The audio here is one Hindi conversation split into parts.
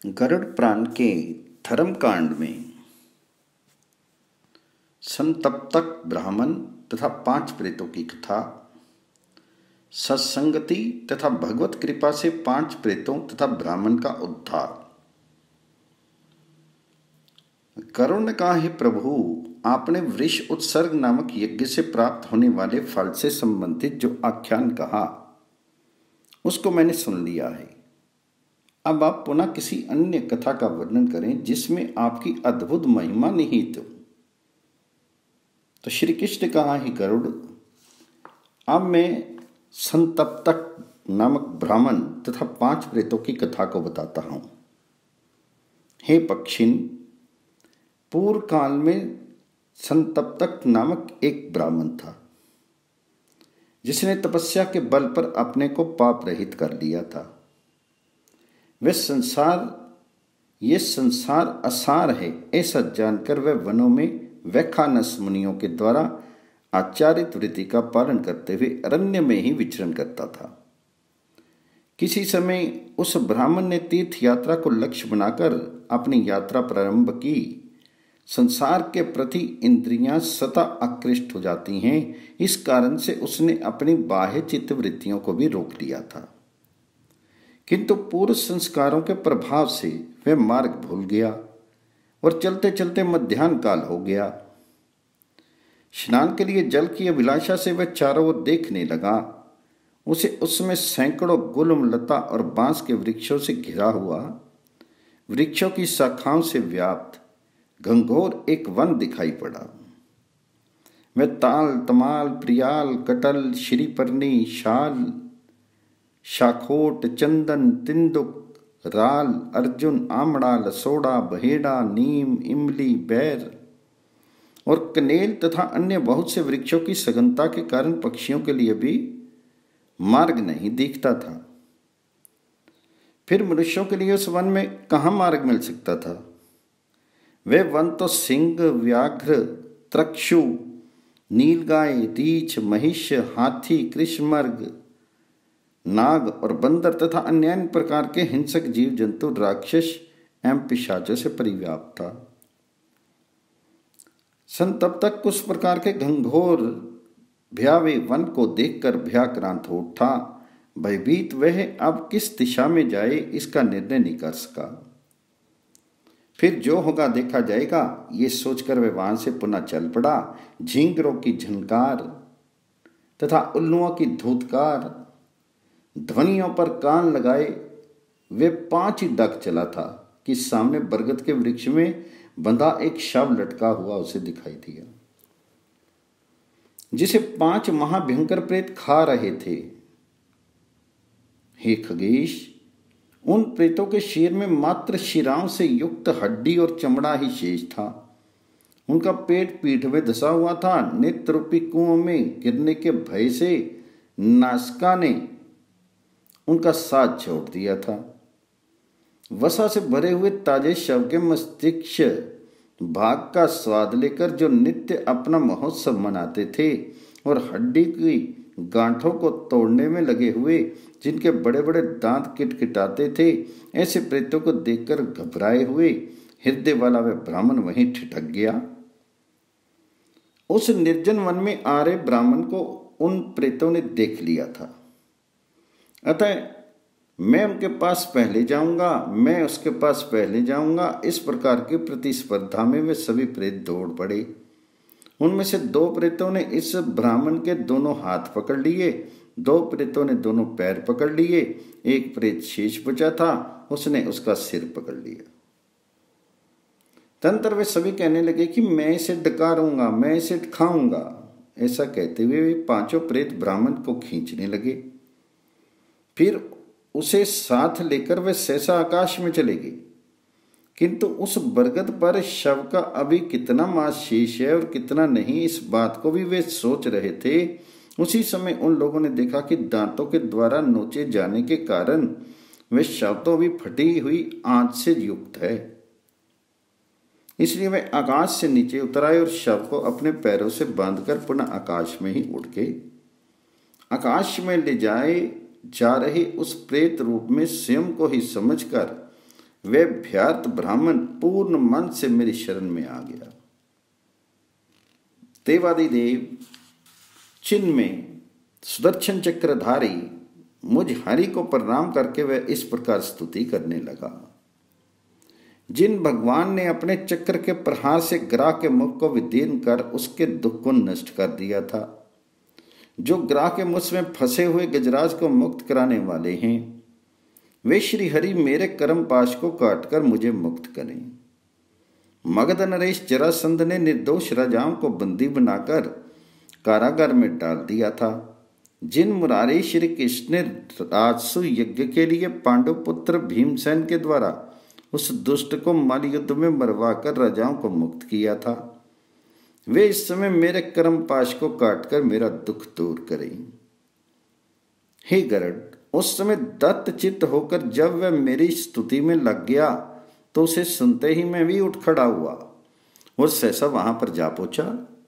गरुड़ पुराण के धर्मकांड में संतप्तक ब्राह्मण तथा 5 प्रेतों की कथा, सत्संगति तथा भगवत कृपा से 5 प्रेतों तथा ब्राह्मण का उद्धार। गरुड़ ने कहा, हे प्रभु, आपने वृष उत्सर्ग नामक यज्ञ से प्राप्त होने वाले फल से संबंधित जो आख्यान कहा उसको मैंने सुन लिया है। अब आप पुनः किसी अन्य कथा का वर्णन करें जिसमें आपकी अद्भुत महिमा निहित हो। तो श्री कृष्ण ने कहा, हे गरुड़, अब मैं संतप्तक नामक ब्राह्मण तथा 5 प्रेतों की कथा को बताता हूं। हे पक्षिन, पूर्व काल में संतप्तक नामक एक ब्राह्मण था जिसने तपस्या के बल पर अपने को पाप रहित कर लिया था। ये संसार असार है ऐसा जानकर वह वनों में वैखानस मुनियों के द्वारा आचारित वृत्ति का पालन करते हुए अरण्य में ही विचरण करता था। किसी समय उस ब्राह्मण ने तीर्थ यात्रा को लक्ष्य बनाकर अपनी यात्रा प्रारंभ की। संसार के प्रति इंद्रियां सदा आकृष्ट हो जाती हैं, इस कारण से उसने अपनी बाह्य चित्त वृत्तियों को भी रोक लिया था। किंतु पूर्व संस्कारों के प्रभाव से वह मार्ग भूल गया और चलते चलते मध्याह्न काल हो गया। स्नान के लिए जल की अभिलाषा से वह चारों ओर देखने लगा। उसे उसमें सैकड़ों गुलम लता और बांस के वृक्षों से घिरा हुआ, वृक्षों की शाखाओं से व्याप्त घंघोर एक वन दिखाई पड़ा। वह ताल, तमाल, प्रियाल, कटल, श्रीपर्णी, शाल, शाखोट, चंदन, तिंदुक, राल, अर्जुन, आमड़ा, लसोड़ा, बहेड़ा, नीम, इमली, बैर और कनेल तथा अन्य बहुत से वृक्षों की सघनता के कारण पक्षियों के लिए भी मार्ग नहीं दिखता था। फिर मनुष्यों के लिए उस वन में कहाँ मार्ग मिल सकता था? वे वन तो सिंह, व्याघ्र, त्रक्षु, नीलगाय, रीछ, महिष, हाथी, कृष्णमृग, नाग और बंदर तथा अन्य प्रकार के हिंसक जीव जंतु, राक्षस एवं पिशाचों से परिव्याप्त था। संतप्तक उस प्रकार के घंघोर भयावे वन को देखकर भयाक्रांत हो उठा। भयभीत वह अब किस दिशा में जाए इसका निर्णय नहीं कर सका। फिर जो होगा देखा जाएगा, ये सोचकर वह वहां से पुनः चल पड़ा। झींगरों की झनकार तथा उल्लुओं की धूतकार ध्वनियों पर कान लगाए वे 5 ही डग चला था कि सामने बरगद के वृक्ष में बंधा एक शव लटका हुआ उसे दिखाई दिया, जिसे 5 महाभयंकर प्रेत खा रहे थे। हे खगेश, उन प्रेतों के शरीर में मात्र शिराओं से युक्त हड्डी और चमड़ा ही शेष था। उनका पेट पीठ में धसा हुआ था। नेत्र रूपी कुओं में गिरने के भय से नासिका ने उनका साथ छोड़ दिया था। वसा से भरे हुए ताजे शव के मस्तिष्क भाग का स्वाद लेकर जो नित्य अपना महोत्सव मनाते थे और हड्डी की गांठों को तोड़ने में लगे हुए जिनके बड़े बड़े दांत किटकिटाते थे, ऐसे प्रेतों को देखकर घबराए हुए हृदय वाला वह ब्राह्मण वहीं ठिठक गया। उस निर्जन वन में आ रहे ब्राह्मण को उन प्रेतों ने देख लिया था। अतः मैं उनके पास पहले जाऊंगा, मैं उसके पास पहले जाऊंगा, इस प्रकार की प्रतिस्पर्धा में वे सभी प्रेत दौड़ पड़े। उनमें से 2 प्रेतों ने इस ब्राह्मण के दोनों हाथ पकड़ लिए, 2 प्रेतों ने दोनों पैर पकड़ लिए, एक प्रेत शेष बचा था, उसने उसका सिर पकड़ लिया। तंत्र वे सभी कहने लगे कि मैं इसे डकारूंगा, मैं इसे खाऊंगा। ऐसा कहते हुए वे 5 प्रेत ब्राह्मण को खींचने लगे। फिर उसे साथ लेकर वे सहसा आकाश में चले गए। किंतु उस बरगद पर शव का अभी कितना मांस शेष है और कितना नहीं, इस बात को भी वे सोच रहे थे। उसी समय उन लोगों ने देखा कि दांतों के द्वारा नोचे जाने के कारण वे शव तो भी फटी हुई आंच से युक्त है। इसलिए वे आकाश से नीचे उतर आए और शव को अपने पैरों से बांधकर पुनः आकाश में ही उड़ गए। आकाश में ले जाए जा रहे उस प्रेत रूप में स्वयं को ही समझकर वे भ्यार्त ब्राह्मण पूर्ण मन से मेरी शरण में आ गया। देवादिदेव चिन्ह में सुदर्शन चक्रधारी मुझ हरि को प्रणाम करके वह इस प्रकार स्तुति करने लगा। जिन भगवान ने अपने चक्र के प्रहार से ग्राह के मुख को विदीर्ण कर उसके दुख को नष्ट कर दिया था, जो ग्राह के मुख में फंसे हुए गजराज को मुक्त कराने वाले हैं, वे श्री हरि मेरे कर्म पाश को काटकर मुझे मुक्त करें। मगध नरेश जरासंध ने निर्दोष राजाओं को बंदी बनाकर कारागार में डाल दिया था। जिन मुरारी श्री कृष्ण ने राजसु यज्ञ के लिए पांडुपुत्र भीमसेन के द्वारा उस दुष्ट को मल युद्ध में मरवाकर राजाओं को मुक्त किया था, वे इस समय मेरे कर्म पाश को काटकर मेरा दुख दूर करें। हे गरुड़, उस समय दत्त चित्त होकर जब वह मेरी स्तुति में लग गया तो उसे सुनते ही मैं भी उठ खड़ा हुआ और सहसा वहां पर जा पहुंचा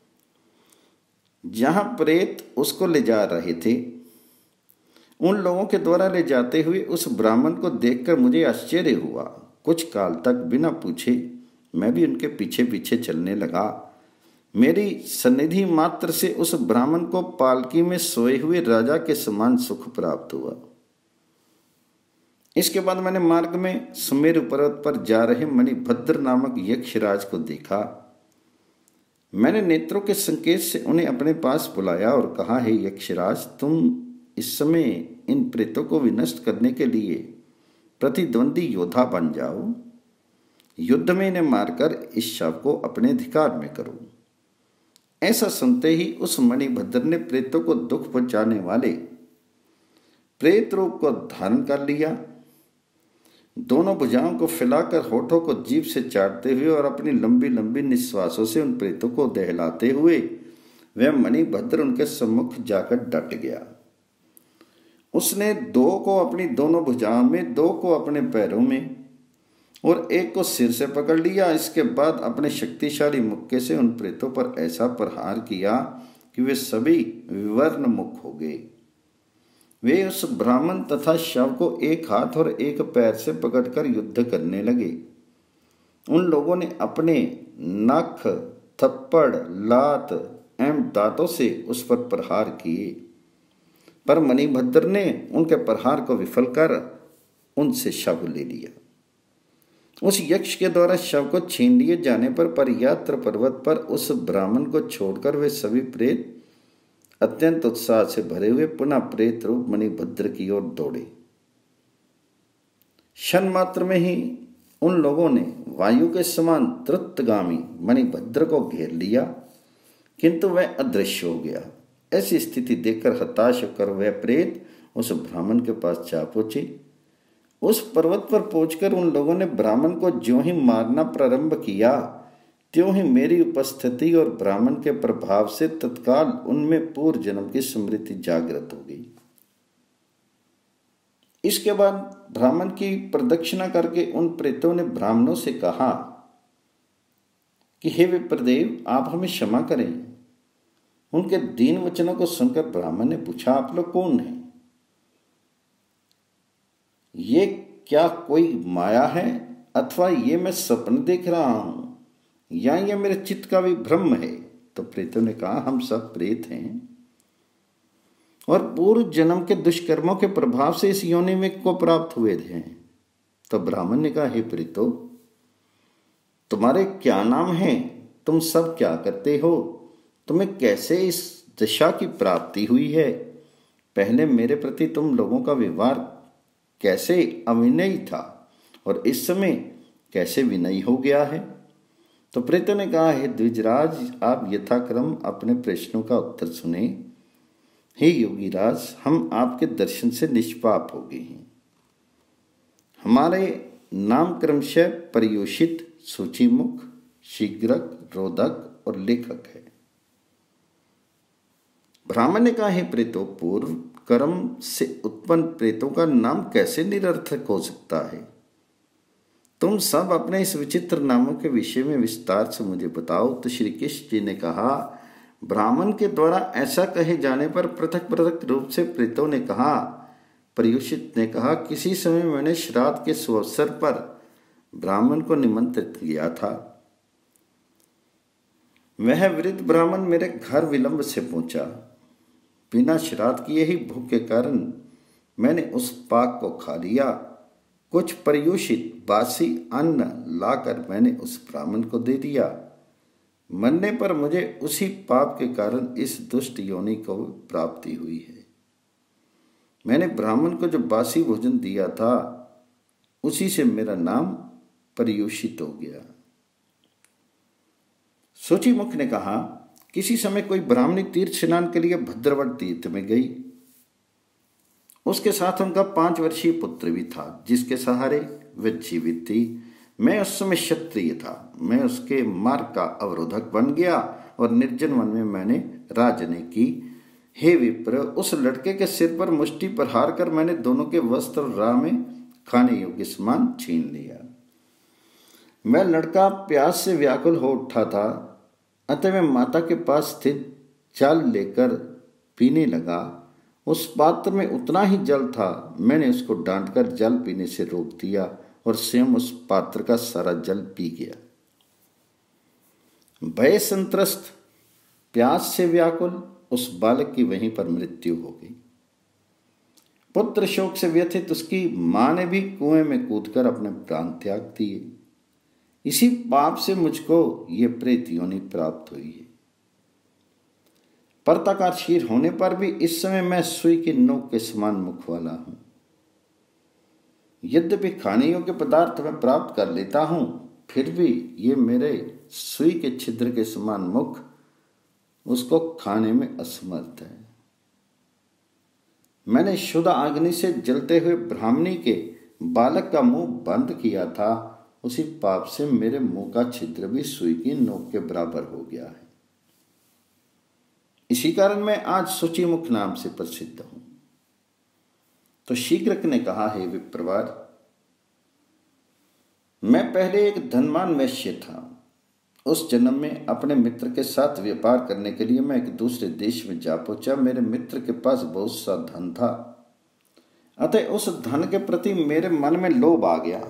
जहां प्रेत उसको ले जा रहे थे। उन लोगों के द्वारा ले जाते हुए उस ब्राह्मण को देखकर मुझे आश्चर्य हुआ। कुछ काल तक बिना पूछे मैं भी उनके पीछे पीछे चलने लगा। मेरी सन्निधि मात्र से उस ब्राह्मण को पालकी में सोए हुए राजा के समान सुख प्राप्त हुआ। इसके बाद मैंने मार्ग में सुमेरु पर्वत पर जा रहे मणिभद्र नामक यक्षराज को देखा। मैंने नेत्रों के संकेत से उन्हें अपने पास बुलाया और कहा, हे यक्षराज, तुम इस समय इन प्रेतों को विनष्ट करने के लिए प्रतिद्वंदी योद्धा बन जाओ। युद्ध में इन्हें मारकर इस शव को अपने अधिकार में करो। ऐसा सुनते ही उस मणिभद्र ने प्रेतों को दुख पहुंचाने वाले प्रेत रूप को धारण कर लिया। दोनों भुजाओं को फैलाकर होठों को जीभ से चाटते हुए और अपनी लंबी लंबी निश्वासों से उन प्रेतों को दहलाते हुए वह मणिभद्र उनके सम्मुख जाकर डट गया। उसने दो को अपनी दोनों भुजाओं में, दो को अपने पैरों में और एक को सिर से पकड़ लिया। इसके बाद अपने शक्तिशाली मुक्के से उन प्रेतों पर ऐसा प्रहार किया कि वे सभी विवर्ण मुख हो गए। वे उस ब्राह्मण तथा शव को एक हाथ और एक पैर से पकड़कर युद्ध करने लगे। उन लोगों ने अपने नख, थप्पड़, लात एवं दांतों से उस पर प्रहार किए, पर मणिभद्र ने उनके प्रहार को विफल कर उनसे शव ले लिया। उस यक्ष के द्वारा शव को छीन लिए जाने पर परियात्र पर्वत पर उस ब्राह्मण को छोड़कर वे सभी प्रेत अत्यंत उत्साह से भरे हुए पुनः प्रेत रूप मणिभद्र की ओर दौड़े। क्षण मात्र में ही उन लोगों ने वायु के समान द्रुतगामी मणिभद्र को घेर लिया, किंतु वह अदृश्य हो गया। ऐसी स्थिति देखकर हताश होकर वह प्रेत उस ब्राह्मण के पास जा पहुंचे। उस पर्वत पर पहुंचकर उन लोगों ने ब्राह्मण को ज्यों ही मारना प्रारंभ किया, त्यों ही मेरी उपस्थिति और ब्राह्मण के प्रभाव से तत्काल उनमें पूर्व जन्म की स्मृति जागृत हो गई। इसके बाद ब्राह्मण की प्रदक्षिणा करके उन प्रेतों ने ब्राह्मणों से कहा कि हे विप्रदेव, आप हमें क्षमा करें। उनके दीन वचनों को सुनकर ब्राह्मण ने पूछा, आप लोग कौन हैं? ये क्या कोई माया है अथवा ये मैं स्वप्न देख रहा हूं या ये मेरे चित्त का भी भ्रम है? तो प्रेतों ने कहा, हम सब प्रेत हैं और पूर्व जन्म के दुष्कर्मों के प्रभाव से इस योनि में को प्राप्त हुए थे। तो ब्राह्मण ने कहा, हे प्रेतों, तुम्हारे क्या नाम है? तुम सब क्या करते हो? तुम्हें कैसे इस दशा की प्राप्ति हुई है? पहले मेरे प्रति तुम लोगों का व्यवहार कैसे अविनयी था और इस समय कैसे विनयी हो गया है? तो प्रेतों ने कहा, हे द्विजराज, आप यथाक्रम अपने प्रश्नों का उत्तर सुने। हे योगीराज, हम आपके दर्शन से निष्पाप हो गए हैं। हमारे नाम क्रमशः पर्युषित, सूचिमुख, शीघ्रक, रोधक और लेखक है। ब्राह्मण ने कहा, हे प्रेतों, पूर्व कर्म से उत्पन्न प्रेतों का नाम कैसे निरर्थक हो सकता है? तुम सब अपने इस विचित्र नामों के विषय में विस्तार से मुझे बताओ। तो श्री कृष्ण जी ने कहा, ब्राह्मण के द्वारा ऐसा कहे जाने पर पृथक पृथक रूप से प्रेतों ने कहा। पर्युषित ने कहा, किसी समय मैंने श्राद्ध के सुअवसर पर ब्राह्मण को निमंत्रित किया था। वह वृद्ध ब्राह्मण मेरे घर विलंब से पहुंचा। बिना श्राद्ध किए ही भूख के कारण मैंने उस पाक को खा लिया। कुछ पर्युषित बासी अन्न लाकर मैंने उस ब्राह्मण को दे दिया। मरने पर मुझे उसी पाप के कारण इस दुष्ट योनि को प्राप्ति हुई है। मैंने ब्राह्मण को जो बासी भोजन दिया था उसी से मेरा नाम पर्युषित हो गया। सूचिमुख ने कहा, किसी समय कोई ब्राह्मणी तीर्थ स्नान के लिए भद्रवट तीर्थ में गई। उसके साथ उनका 5 वर्षीय पुत्र भी था, जिसके सहारे वह जीवित थी। मैं उस समय क्षत्रिय था। मैं उसके मार्ग का अवरोधक बन गया और निर्जन वन में मैंने राजनी की। हे विप्र, उस लड़के के सिर पर मुष्टि प्रहार कर मैंने दोनों के वस्त्र और राह में खाने योग्य सामान छीन लिया। वह लड़का प्यास से व्याकुल हो उठा था, अतः मैं माता के पास स्थित जल लेकर पीने लगा। उस पात्र में उतना ही जल था। मैंने उसको डांटकर जल पीने से रोक दिया और स्वयं उस पात्र का सारा जल पी गया। भय संत्रस्त, प्यास से व्याकुल उस बालक की वहीं पर मृत्यु हो गई। पुत्र शोक से व्यथित उसकी मां ने भी कुएं में कूदकर अपने प्राण त्याग दिए। इसी पाप से मुझको ये प्रेत योनि प्राप्त हुई है। पर्ताकार शीर होने पर भी इस समय मैं सुई की नोक के समान मुख वाला हूं। यद्यपि खाने योग्य पदार्थ मैं प्राप्त कर लेता हूं, फिर भी ये मेरे सुई के छिद्र के समान मुख उसको खाने में असमर्थ है। मैंने शुद्ध अग्नि से जलते हुए ब्राह्मणी के बालक का मुंह बंद किया था। उसी पाप से मेरे मुंह का छिद्र भी सुई की नोक के बराबर हो गया है। इसी कारण मैं आज सूचिमुख नाम से प्रसिद्ध हूं। तो शीघ्रक ने कहा, हे विप्रवर, मैं पहले एक धनवान वैश्य था। उस जन्म में अपने मित्र के साथ व्यापार करने के लिए मैं एक दूसरे देश में जा पहुंचा। मेरे मित्र के पास बहुत सा धन था, अतः उस धन के प्रति मेरे मन में लोभ आ गया।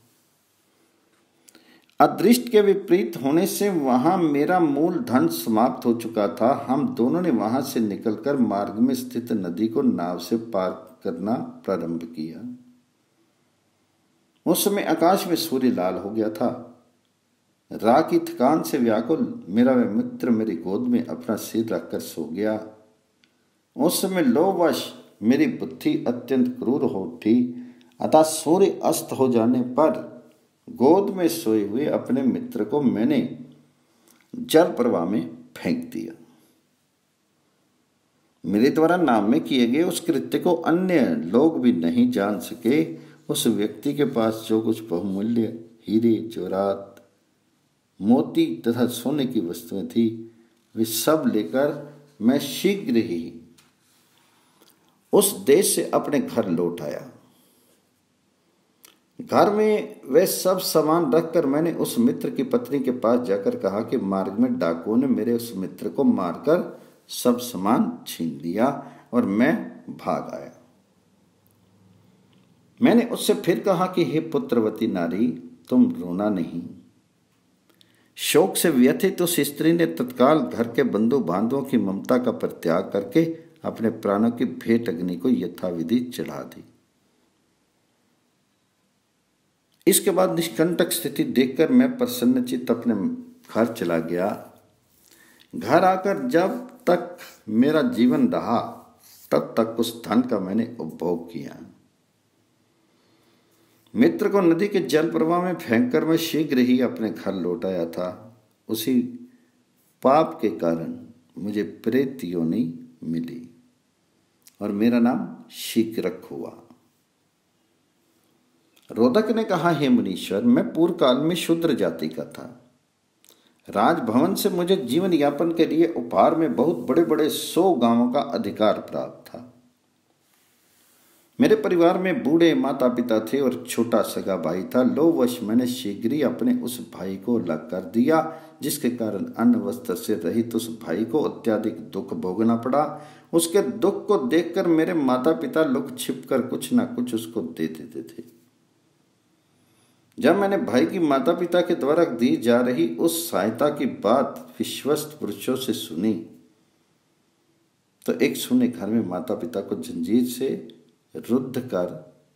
अदृष्ट के विपरीत होने से वहां मेरा मूल धन समाप्त हो चुका था। हम दोनों ने वहां से निकलकर मार्ग में स्थित नदी को नाव से पार करना प्रारंभ किया। उस समय आकाश में सूर्य लाल हो गया था। राह की थकान से व्याकुल मेरा वह मित्र मेरी गोद में अपना सिर रखकर सो गया। उस समय लोभवश मेरी बुद्धि अत्यंत क्रूर हो उठी, अतः सूर्य अस्त हो जाने पर गोद में सोए हुए अपने मित्र को मैंने जल प्रवाह में फेंक दिया। मेरे द्वारा नाम में किए गए उस कृत्य को अन्य लोग भी नहीं जान सके। उस व्यक्ति के पास जो कुछ बहुमूल्य हीरे, जवाहरात, मोती तथा सोने की वस्तुएं थी, वे सब लेकर मैं शीघ्र ही उस देश से अपने घर लौट आया। घर में वह सब सामान रखकर मैंने उस मित्र की पत्नी के पास जाकर कहा कि मार्ग में डाकुओं ने मेरे उस मित्र को मारकर सब सामान छीन लिया और मैं भाग आया। मैंने उससे फिर कहा कि हे पुत्रवती नारी, तुम रोना नहीं। शोक से व्यथित उस स्त्री ने तत्काल घर के बंधु बांधवों की ममता का परित्याग करके अपने प्राणों की भेंट अग्नि को यथाविधि चढ़ा दी। इसके बाद निष्कंटक स्थिति देखकर मैं प्रसन्नचित्त अपने घर चला गया। घर आकर जब तक मेरा जीवन रहा तब तक उस धन का मैंने उपभोग किया। मित्र को नदी के जल प्रवाह में फेंककर मैं शीघ्र ही अपने घर लौट आया था। उसी पाप के कारण मुझे प्रेत योनि मिली और मेरा नाम शीघ्रक हुआ। रोदक ने कहा, हे मुनीश्वर, मैं पूर्व काल में शूद्र जाति का था। राजभवन से मुझे जीवन यापन के लिए उपहार में बहुत बड़े बड़े 100 गांवों का अधिकार प्राप्त था। मेरे परिवार में बूढ़े माता पिता थे और छोटा सगा भाई था। लोभवश मैंने शीघ्र ही अपने उस भाई को अलग कर दिया, जिसके कारण अन्न वस्त्र से रहित उस भाई को अत्यधिक दुख भोगना पड़ा। उसके दुख को देखकर मेरे माता पिता लुक छिप कर कुछ न कुछ उसको दे देते थे। जब मैंने भाई की माता पिता के द्वारा दी जा रही उस सहायता की बात विश्वस्त पुरुषों से सुनी तो एक सुने घर में माता पिता को जंजीर से रुद्ध कर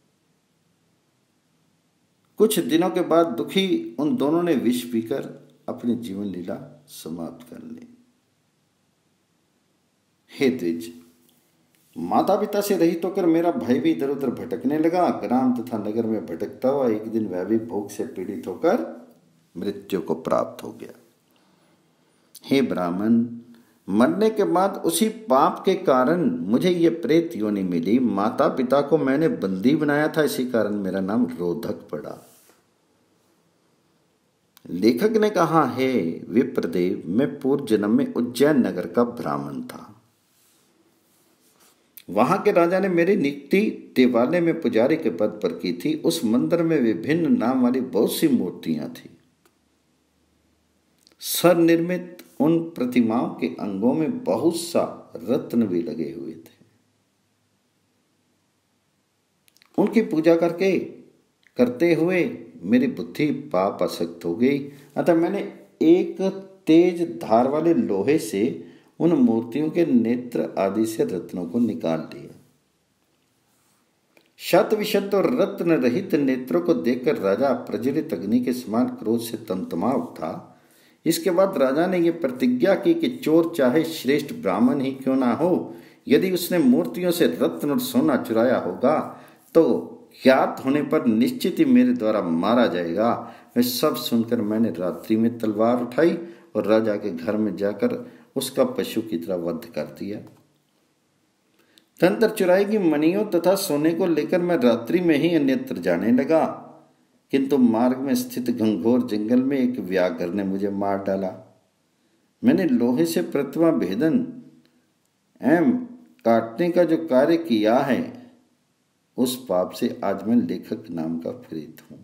कुछ दिनों के बाद दुखी उन दोनों ने विष पीकर अपनी जीवन लीला समाप्त कर ली। हे द्विज, माता पिता से रहित होकर मेरा भाई भी इधर उधर भटकने लगा। ग्राम तथा नगर में भटकता हुआ एक दिन वह भी भूख से पीड़ित होकर मृत्यु को प्राप्त हो गया। हे ब्राह्मण, मरने के बाद उसी पाप के कारण मुझे ये प्रेत योनि मिली। माता पिता को मैंने बंदी बनाया था, इसी कारण मेरा नाम रोधक पड़ा। लेखक ने कहा, हे विप्रदेव, मैं पूर्व जन्म में उज्जैन नगर का ब्राह्मण था। वहां के राजा ने मेरी नियुक्ति देवालय में पुजारी के पद पर की थी। उस मंदिर में विभिन्न नाम वाली बहुत सी मूर्तियां थी। स्वनिर्मित उन प्रतिमाओं के अंगों में बहुत सा रत्न भी लगे हुए थे। उनकी पूजा करते हुए मेरी बुद्धि पाप आसक्त हो गई। अतः मैंने एक तेज धार वाले लोहे से उन मूर्तियों के नेत्र आदि से रत्नों को निकाल लिया। शत विशुद्ध और रत्न रहित नेत्रों को देखकर राजा प्रज्वलित अग्नि के समान क्रोध से तमतमा उठा। इसके बाद राजा ने यह प्रतिज्ञा की कि चोर चाहे श्रेष्ठ ब्राह्मण ही क्यों ना हो, यदि उसने मूर्तियों से रत्न और सोना चुराया होगा तो ज्ञात होने पर निश्चित ही मेरे द्वारा मारा जाएगा। वह सब सुनकर मैंने रात्रि में तलवार उठाई और राजा के घर में जाकर उसका पशु की तरह वध कर दिया। तंत्र चुराई की मणियों तथा सोने को लेकर मैं रात्रि में ही अन्यत्र जाने लगा, किंतु मार्ग में स्थित घंघोर जंगल में एक व्याघ्र ने मुझे मार डाला। मैंने लोहे से प्रतिमा भेदन एवं काटने का जो कार्य किया है, उस पाप से आज मैं लेखक नाम का पीड़ित हूं।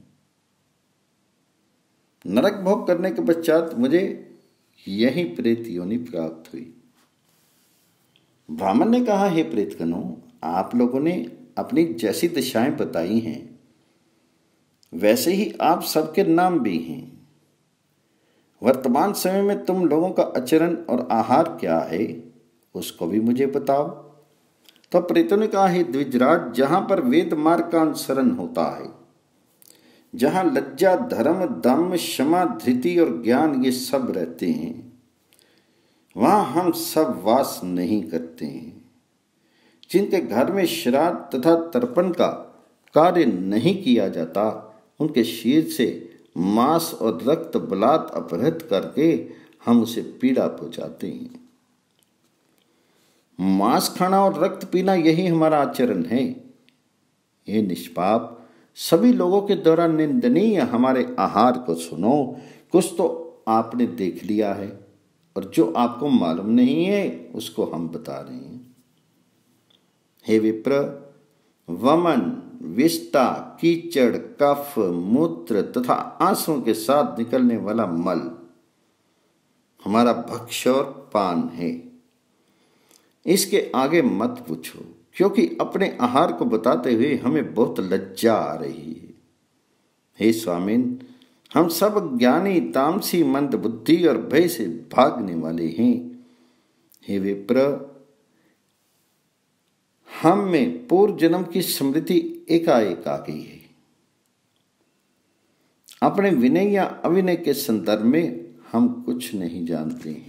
नरक भोग करने के पश्चात मुझे यही प्रेत योनि प्राप्त हुई। ब्राह्मण ने कहा, हे प्रेतगणों, आप लोगों ने अपनी जैसी दशाएं बताई हैं वैसे ही आप सबके नाम भी हैं। वर्तमान समय में तुम लोगों का आचरण और आहार क्या है, उसको भी मुझे बताओ। तो प्रेतों ने कहा, हे द्विजराज, जहां पर वेद मार्ग का अनुसरण होता है, जहां लज्जा, धर्म, दम, क्षमा, धृति और ज्ञान ये सब रहते हैं, वहां हम सब वास नहीं करते हैं। जिनके घर में श्राद्ध तथा तर्पण का कार्य नहीं किया जाता, उनके शरीर से मांस और रक्त बलात् अपहृत करके हम उसे पीड़ा पहुंचाते हैं। मांस खाना और रक्त पीना यही हमारा आचरण है। ये निष्पाप सभी लोगों के द्वारा निंदनीय हमारे आहार को सुनो। कुछ तो आपने देख लिया है और जो आपको मालूम नहीं है उसको हम बता रहे हैं। हे विप्र, वमन, विष्टा, कीचड़, कफ, मूत्र तथा आंसुओं के साथ निकलने वाला मल हमारा भक्ष्य और पान है। इसके आगे मत पूछो, क्योंकि अपने आहार को बताते हुए हमें बहुत लज्जा आ रही है। हे स्वामिन, हम सब ज्ञानी, तामसी, मंद बुद्धि और भय से भागने वाले हैं। हे विप्र, हम में पूर्व जन्म की स्मृति एकाएक आ गई है। अपने विनय या अविनय के संदर्भ में हम कुछ नहीं जानते हैं।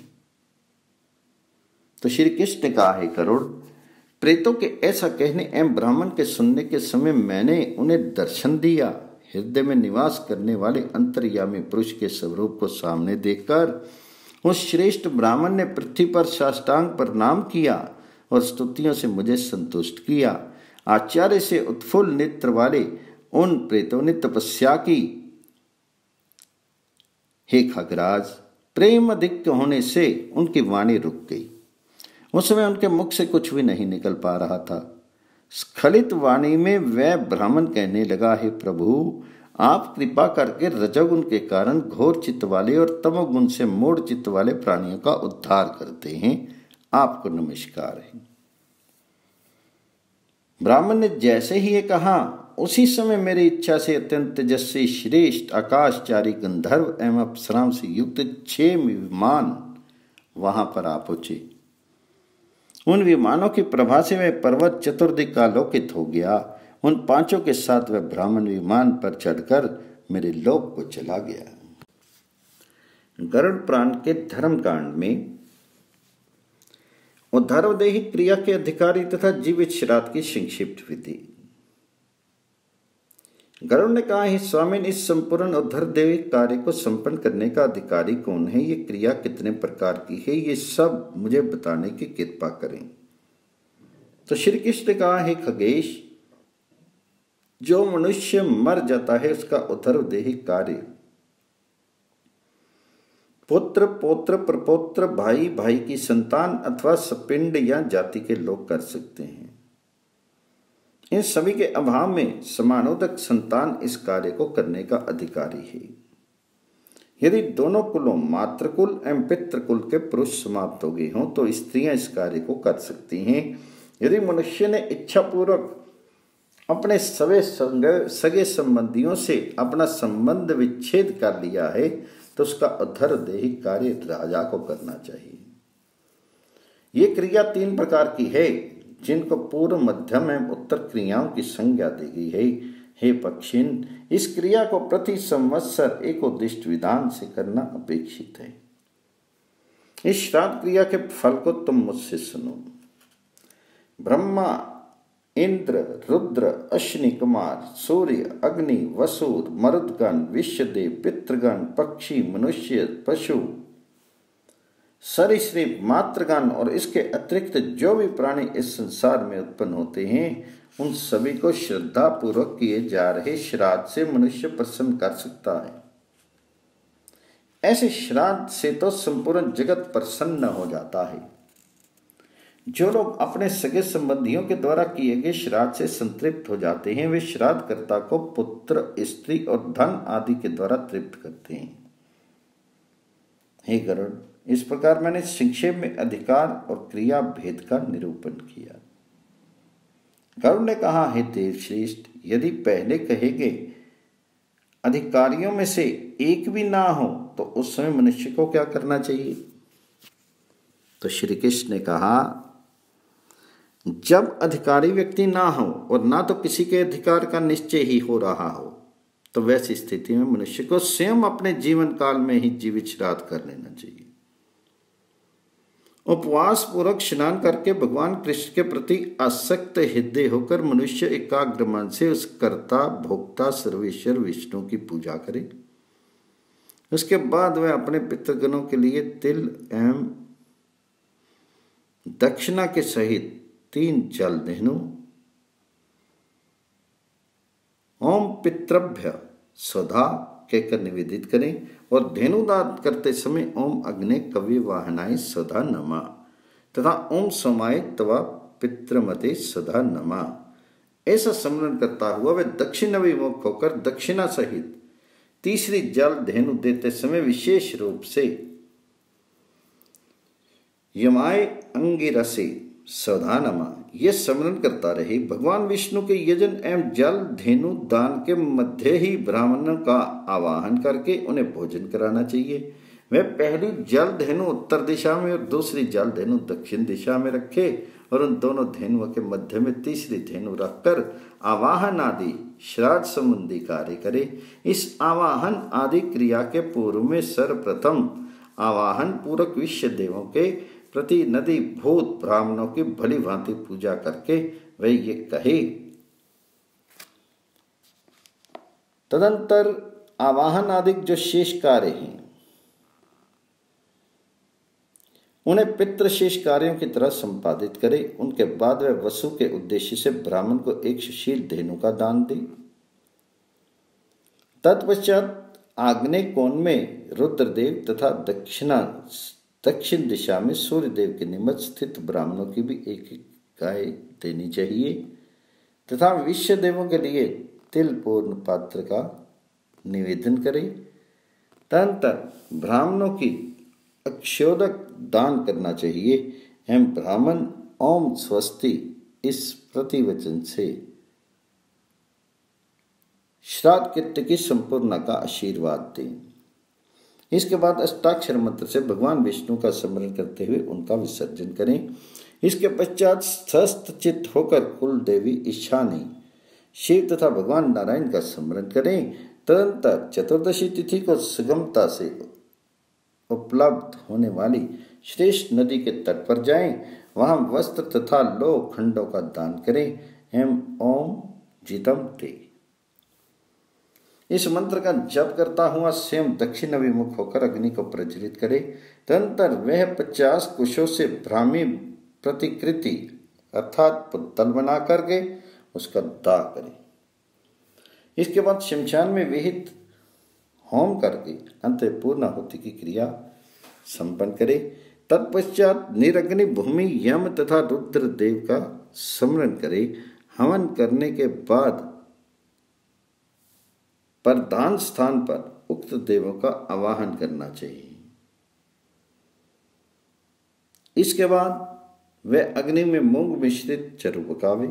तो श्री कृष्ण ने कहा, है करुण, प्रेतों के ऐसा कहने एवं ब्राह्मण के सुनने के समय मैंने उन्हें दर्शन दिया। हृदय में निवास करने वाले अंतर्यामी पुरुष के स्वरूप को सामने देखकर उस श्रेष्ठ ब्राह्मण ने पृथ्वी पर साष्टांग प्रणाम किया और स्तुतियों से मुझे संतुष्ट किया। आचार्य से उत्फुल्ल नेत्र वाले उन प्रेतों ने तपस्या की। हे खगराज, प्रेम अधिक होने से उनकी वाणी रुक गई। उस समय उनके मुख से कुछ भी नहीं निकल पा रहा था। स्खलित वाणी में वह ब्राह्मण कहने लगा, हे प्रभु, आप कृपा करके रजोगुण के कारण घोर चित्त वाले और तमोगुण से मूढ़ चित्त वाले प्राणियों का उद्धार करते हैं। आपको नमस्कार है। ब्राह्मण ने जैसे ही ये कहा, उसी समय मेरी इच्छा से अत्यंत तेजस्वी श्रेष्ठ आकाशचारी गंधर्व एवं अप्सराओं से युक्त 6 विमान वहां पर आ पहुंचे। उन विमानों की प्रभा से वह पर्वत चतुर्दिक आलोकित हो गया। उन 5 के साथ वह ब्राह्मण विमान पर चढ़कर मेरे लोक को चला गया। गरुड़ पुराण के धर्म कांड में उद्धर्वदेही क्रिया के अधिकारी तथा जीवित श्राद्ध की संक्षिप्त विधि। गरुड़ ने कहा, हे स्वामिन, इस संपूर्ण उद्धरदेवी कार्य को संपन्न करने का अधिकारी कौन है? ये क्रिया कितने प्रकार की है? ये सब मुझे बताने की कृपा करें। तो श्री कृष्ण ने कहा, हे खगेश, जो मनुष्य मर जाता है उसका उद्धरदेही कार्य पुत्र, पौत्र, प्रपौत्र, भाई, भाई की संतान अथवा सपिंड या जाति के लोग कर सकते हैं। इन सभी के अभाव में समानोदक संतान इस कार्य को करने का अधिकारी है। यदि दोनों कुलों मातृकुल एवं पितृकुल के पुरुष समाप्त हो गए हों तो स्त्रियां इस कार्य को कर सकती हैं। यदि मनुष्य ने इच्छापूर्वक अपने सगे संबंधियों से अपना संबंध विच्छेद कर लिया है तो उसका उद्धरदेही कार्य राजा को करना चाहिए। ये क्रिया 3 प्रकार की है जिनको पूर्व, मध्यम एवं उत्तर क्रियाओं की संज्ञा दी गई है। हे पक्षिन, इस क्रिया को प्रति संवत्सर एक उद्दिष्ट विधान से करना अपेक्षित है। इस श्राद्ध क्रिया के फल को तुम मुझसे सुनो। ब्रह्मा, इंद्र, रुद्र, अश्विनी कुमार, सूर्य, अग्नि, वसुर, मरुदगण, विश्वदेव, पितृगण, पक्षी, मनुष्य, पशु, सरीसृप, मातृगण और इसके अतिरिक्त जो भी प्राणी इस संसार में उत्पन्न होते हैं उन सभी को श्रद्धा पूर्वक किए जा रहे श्राद्ध से मनुष्य प्रसन्न कर सकता है। ऐसे श्राद्ध से तो संपूर्ण जगत प्रसन्न हो जाता है। जो लोग अपने सगे संबंधियों के द्वारा किए गए श्राद्ध से संतृप्त हो जाते हैं वे श्राद्धकर्ता को पुत्र, स्त्री और धन आदि के द्वारा तृप्त करते हैं। हे गरुड़, इस प्रकार मैंने संक्षेप में अधिकार और क्रिया भेद का निरूपण किया। गरुड़ ने कहा, हे देवश्रेष्ठ, यदि पहले कहे गए अधिकारियों में से एक भी ना हो तो उस समय मनुष्य को क्या करना चाहिए? तो श्री कृष्ण ने कहा, जब अधिकारी व्यक्ति ना हो और ना तो किसी के अधिकार का निश्चय ही हो रहा हो तो वैसी स्थिति में मनुष्य को स्वयं अपने जीवन काल में ही जीवित श्राद्ध कर लेना चाहिए। उपवास पूर्वक स्नान करके भगवान कृष्ण के प्रति आसक्त हृदय होकर मनुष्य एकाग्र मन से उस कर्ता भोक्ता सर्वेश्वर विष्णु की पूजा करे। उसके बाद वह अपने पितृगणों के लिए तिल एवं दक्षिणा के सहित 3 जल धेनु ओम पितृभ्य स्वधा कहकर निवेदित करें और धेनुदान करते समय ओम अग्ने कवि वाहनाय सदा नमा तथा ओम समाय तवा पितृमते सदा नमा ऐसा स्मरण करता हुआ वह दक्षिण अभिमुख होकर दक्षिणा सहित 3री जल धेनु देते समय विशेष रूप से यमाय अंगिरसे सदा नमा यह स्मरण करता रहे। भगवान विष्णु के यजन एवं जल धेनु दान के मध्य ही ब्राह्मणों का आवाहन करके उन्हें भोजन कराना चाहिए। वह पहली जल धेनु उत्तर दिशा में और दूसरी जल धेनु दक्षिण दिशा में रखे और उन दोनों धेनुओं के मध्य में 3री धेनु रखकर आवाहन आदि श्राद्ध संबंधी कार्य करे। इस आवाहन आदि क्रिया के पूर्व में सर्वप्रथम आवाहन पूर्वक विश्व देवों के प्रति नदी भूत ब्राह्मणों की भली भांति पूजा करके वह ये कहे। तदंतर आवाहन आदि जो शेष कार्य हैं उन्हें पितृशेष कार्यों की तरह संपादित करे। उनके बाद वह वसु के उद्देश्य से ब्राह्मण को एक सुशील धेनु का दान दे। तत्पश्चात आग्नेय कोण में रुद्रदेव तथा दक्षिण दिशा में सूर्यदेव के निमित्त स्थित ब्राह्मणों की भी एक गाय देनी चाहिए तथा विश्व देवों के लिए तिल पूर्ण पात्र का निवेदन करे। तदनंतर ब्राह्मणों की अक्षोदक दान करना चाहिए एवं ब्राह्मण ओम स्वस्ति इस प्रतिवचन से श्राद्ध कृत्य की संपूर्णता का आशीर्वाद दें। इसके बाद अष्टाक्षर मंत्र से भगवान विष्णु का स्मरण करते हुए उनका विसर्जन करें। इसके पश्चात स्वस्थ चित्त होकर कुल देवी ईशानी, शिव तथा भगवान नारायण का स्मरण करें। तदंतर चतुर्दशी तिथि को सुगमता से उपलब्ध होने वाली श्रेष्ठ नदी के तट पर जाएं। वहां वस्त्र तथा लौह खंडों का दान करें। एम ओम जितम ते, इस मंत्र का जप करता हुआ स्वयं दक्षिण अभिमुख होकर अग्नि को प्रज्वलित करे। तदंतर वह 50 कुशों से ब्राह्मी प्रतिकृति अर्थात पुतल बना करके उसका दाह करे। इसके बाद शमशान में विहित होम करके अंत पूर्णाहुति की क्रिया संपन्न करे। तत्पश्चात निरग्नि भूमि यम तथा रुद्र देव का स्मरण करे। हवन करने के बाद प्रधान स्थान पर उक्त देवों का आवाहन करना चाहिए। इसके बाद वह अग्नि में मूंग मिश्रित चरु पकावे।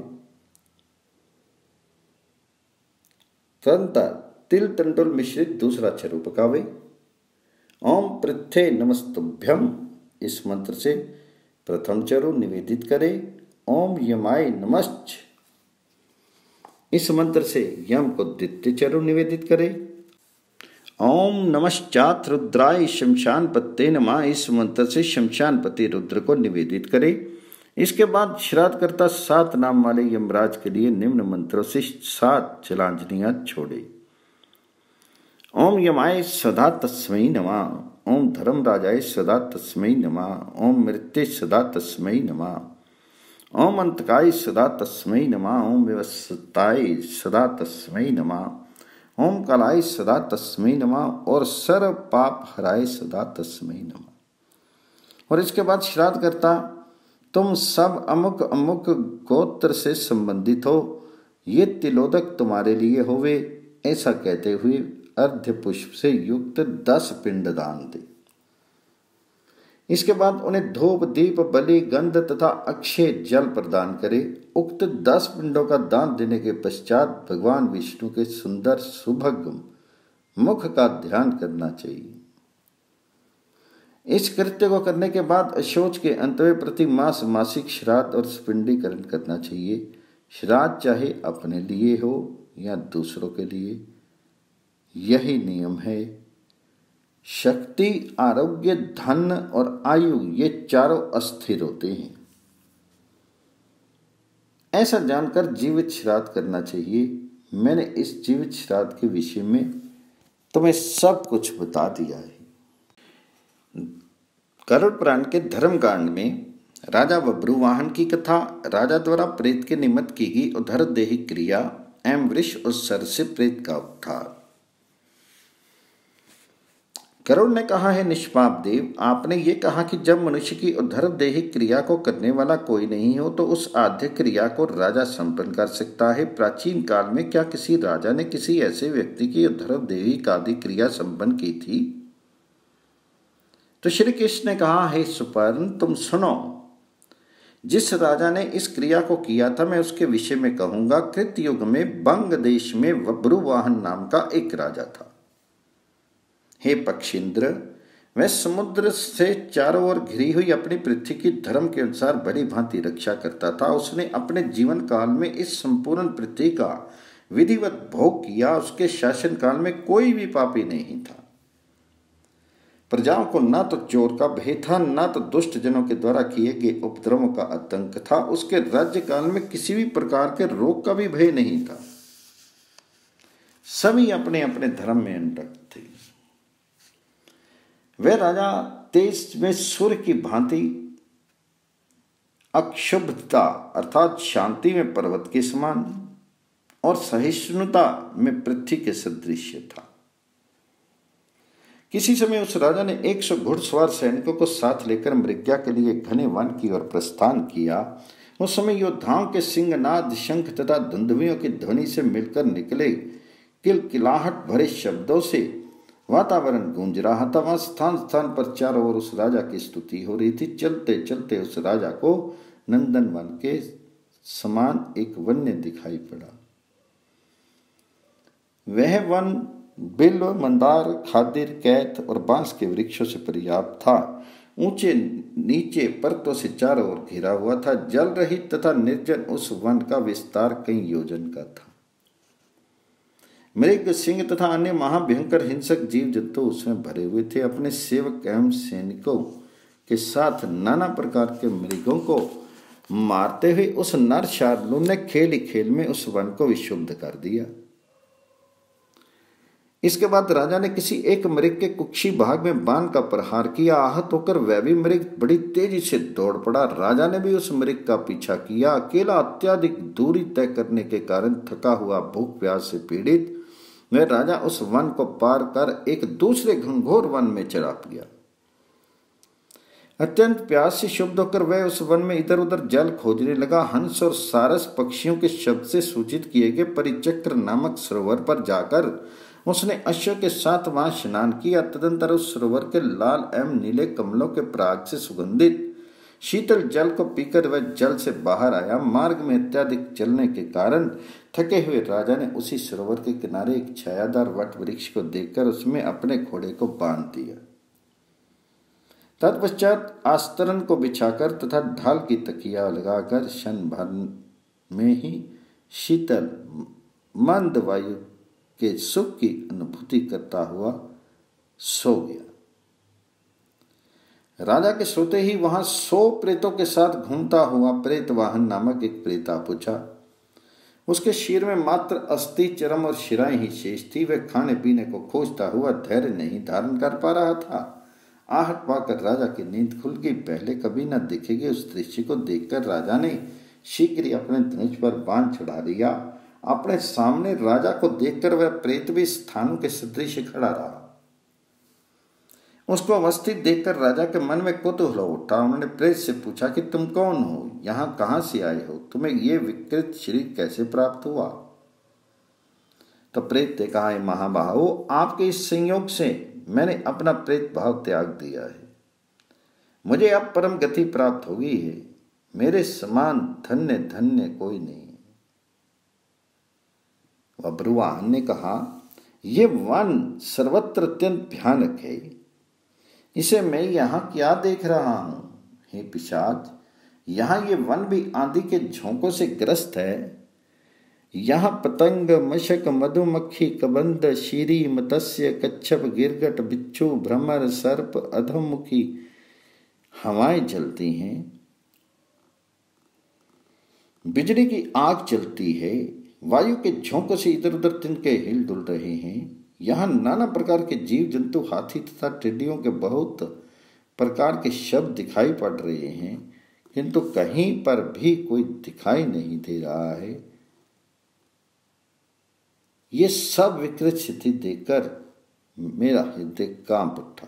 तदंतर तिल तंडुल मिश्रित दूसरा चरु पकावे। ओम पृथ्वे नमस्तुभ्यम, इस मंत्र से प्रथम चरु निवेदित करे। ओम यमाय नमश्च, इस मंत्र से यम को द्वितीय चरु निवेदित करे। ओम नमश्चात रुद्राय शमशान पत्ते नमः, इस मंत्र से शमशान पति रुद्र को निवेदित करे। इसके बाद श्राद्ध करता 7 नाम वाले यमराज के लिए निम्न मंत्रों से 7 जलांजलियां छोड़े। ओम यमाय सदा तस्मै नमः, ओम धर्मराजाय सदा तस्मै नमः, ओम मृत्ये सदा तस्मै नमः, ओम अंतकाय सदा तस्मै नमः, ओम व्यवस्थाय सदा तस्मै नमः, ओम कालाय सदा तस्मै नमः और सर्व पाप हराय सदा तस्मै नमः। और इसके बाद श्राद्ध करता, तुम सब अमुक अमुक गोत्र से संबंधित हो, ये तिलोदक तुम्हारे लिए होवे, ऐसा कहते हुए अर्ध्य पुष्प से युक्त 10 पिंड दान दे। इसके बाद उन्हें धूप दीप बलि गंध तथा अक्षय जल प्रदान करे। उक्त 10 पिंडों का दान देने के पश्चात भगवान विष्णु के सुंदर सुभग मुख का ध्यान करना चाहिए। इस कृत्य को करने के बाद अशौच के अंत में प्रति मास मासिक श्राद्ध और स्पिंडीकरण करना चाहिए। श्राद्ध चाहे अपने लिए हो या दूसरों के लिए, यही नियम है। शक्ति, आरोग्य, धन और आयु ये चारों अस्थिर होते हैं। ऐसा जानकर जीवित श्राद्ध करना चाहिए। मैंने इस जीवित श्राद्ध के विषय में तुम्हें सब कुछ बता दिया है। गरुड़ पुराण के धर्मकांड में राजा बब्रुवाहन की कथा, राजा द्वारा प्रेत के निमित्त की गई उधर देही क्रिया एवं वृष उत्सर्ग से प्रेत का उद्धार। गरुड़ ने कहा है, निष्पाप देव, आपने ये कहा कि जब मनुष्य की उद्धर देही क्रिया को करने वाला कोई नहीं हो तो उस आद्य क्रिया को राजा संपन्न कर सकता है। प्राचीन काल में क्या किसी राजा ने किसी ऐसे व्यक्ति की उद्धर देही आदि क्रिया संपन्न की थी? तो श्री कृष्ण ने कहा, हे सुपर्ण, तुम सुनो। जिस राजा ने इस क्रिया को किया था मैं उसके विषय में कहूंगा। कृत युग में बंग देश में बब्रुवाहन नाम का एक राजा था। हे पक्षींद्र, वह समुद्र से चारों ओर घिरी हुई अपनी पृथ्वी की धर्म के अनुसार बड़ी भांति रक्षा करता था। उसने अपने जीवन काल में इस संपूर्ण पृथ्वी का विधिवत भोग किया। उसके शासन काल में कोई भी पापी नहीं था। प्रजाओं को ना तो चोर का भय था, ना तो दुष्ट जनों के द्वारा किए गए उपद्रवों का आतंक था। उसके राज्य काल में किसी भी प्रकार के रोग का भी भय नहीं था। सभी अपने अपने धर्म में अटक थे। वह राजा तेज में सूर्य की भांति, अक्षुब्धता अर्थात शांति में पर्वत के समान और सहिष्णुता में पृथ्वी के सदृश था। किसी समय उस राजा ने 100 घुड़सवार सैनिकों को साथ लेकर मृग्या के लिए घने वन की ओर प्रस्थान किया। उस समय योद्धाओं के सिंहनाद, शंख तथा दुंदुभियों की ध्वनि से मिलकर निकले किलकिलाहट भरे शब्दों से वातावरण गूंज रहा था। वहां स्थान स्थान पर चारों ओर उस राजा की स्तुति हो रही थी। चलते चलते उस राजा को नंदन वन के समान एक वन्य दिखाई पड़ा। वह वन बिल्व, मंदार, खादिर, कैथ और बांस के वृक्षों से पर्याप्त था। ऊंचे नीचे पर्वतों से चारों ओर घिरा हुआ था। जल रहित तथा निर्जन उस वन का विस्तार कई योजन का था। मृग, सिंह तथा अन्य महाभयंकर हिंसक जीव जंतु उसमें भरे हुए थे। अपने सेवक एवं सैनिकों के साथ नाना प्रकार के मृगों को मारते हुए उस नर शार्दूल ने खेल ही खेल में उस वन को विशुद्ध कर दिया। इसके बाद राजा ने किसी एक मृग के कुक्षी भाग में बाण का प्रहार किया। आहत होकर वह भी मृग बड़ी तेजी से दौड़ पड़ा। राजा ने भी उस मृग का पीछा किया। अकेला अत्यधिक दूरी तय करने के कारण थका हुआ, भूख प्यास से पीड़ित, वह राजा उस वन को पार कर एक दूसरे घनघोर वन में चला गया। अत्यंत प्यास से क्षुब्ध होकर वह उस वन में इधर उधर जल खोजने लगा। हंस और सारस पक्षियों के शब्द से सूचित किए गए परिचक्र नामक सरोवर पर जाकर उसने अश्व के साथ वहां स्नान किया। तदंतर उस सरोवर के लाल एवं नीले कमलों के पराग से सुगंधित शीतल जल को पीकर वह जल से बाहर आया। मार्ग में अत्यधिक चलने के कारण थके हुए राजा ने उसी सरोवर के किनारे एक छायादार वट वृक्ष को देखकर उसमें अपने घोड़े को बांध दिया। तत्पश्चात आस्तरण को बिछाकर तथा ढाल की तकिया लगाकर क्षण भर में ही शीतल मंद वायु के सुख की अनुभूति करता हुआ सो गया। राजा के सोते ही वहां 100 प्रेतों के साथ घूमता हुआ प्रेत वाहन नामक एक प्रेत आ पूछा। उसके शीर में मात्र अस्थि, चर्म और शिराएं ही शेष थी। वह खाने पीने को खोजता हुआ धैर्य नहीं धारण कर पा रहा था। आहट पाकर राजा की नींद खुल गई। पहले कभी न देखेगे उस दृश्य को देखकर राजा ने शीघ्र ही अपने धनुष पर बाण चढ़ा दिया। अपने सामने राजा को देखकर वह प्रेत भी स्थानों के सदृश खड़ा रहा। उसको अवस्थित देखकर राजा के मन में कुतूहल उठा। उन्होंने प्रेत से पूछा कि तुम कौन हो, यहाँ कहाँ से आए हो, तुम्हें ये विकृत शरीर कैसे प्राप्त हुआ? तो प्रेत ने कहा, महाबाहो, आपके इस संयोग से मैंने अपना प्रेत भाव त्याग दिया है। मुझे अब परम गति प्राप्त हो गई है। मेरे समान धन्य धन्य कोई नहीं। वह ब्रुवाहन ने कहा, यह वन सर्वत्र अत्यंत भयानक है। इसे मैं यहाँ क्या देख रहा हूं? हे पिशाच, यहाँ ये वन भी आंधी के झोंकों से ग्रस्त है। यहाँ पतंग, मशक, मधुमक्खी, कबंध, शीरी, मत्स्य, कच्छप, गिरगट, बिच्छू, भ्रमर, सर्प, अधोमुखी हवाएं चलती हैं। बिजली की आग चलती है। वायु के झोंकों से इधर उधर तिनके हिल डुल रहे हैं। यहाँ नाना प्रकार के जीव जंतु, हाथी तथा टिड्डियों के बहुत प्रकार के शब्द दिखाई पड़ रहे हैं, किंतु कहीं पर भी कोई दिखाई नहीं दे रहा है। ये सब विकृत स्थिति देखकर मेरा हृदय कांप उठा।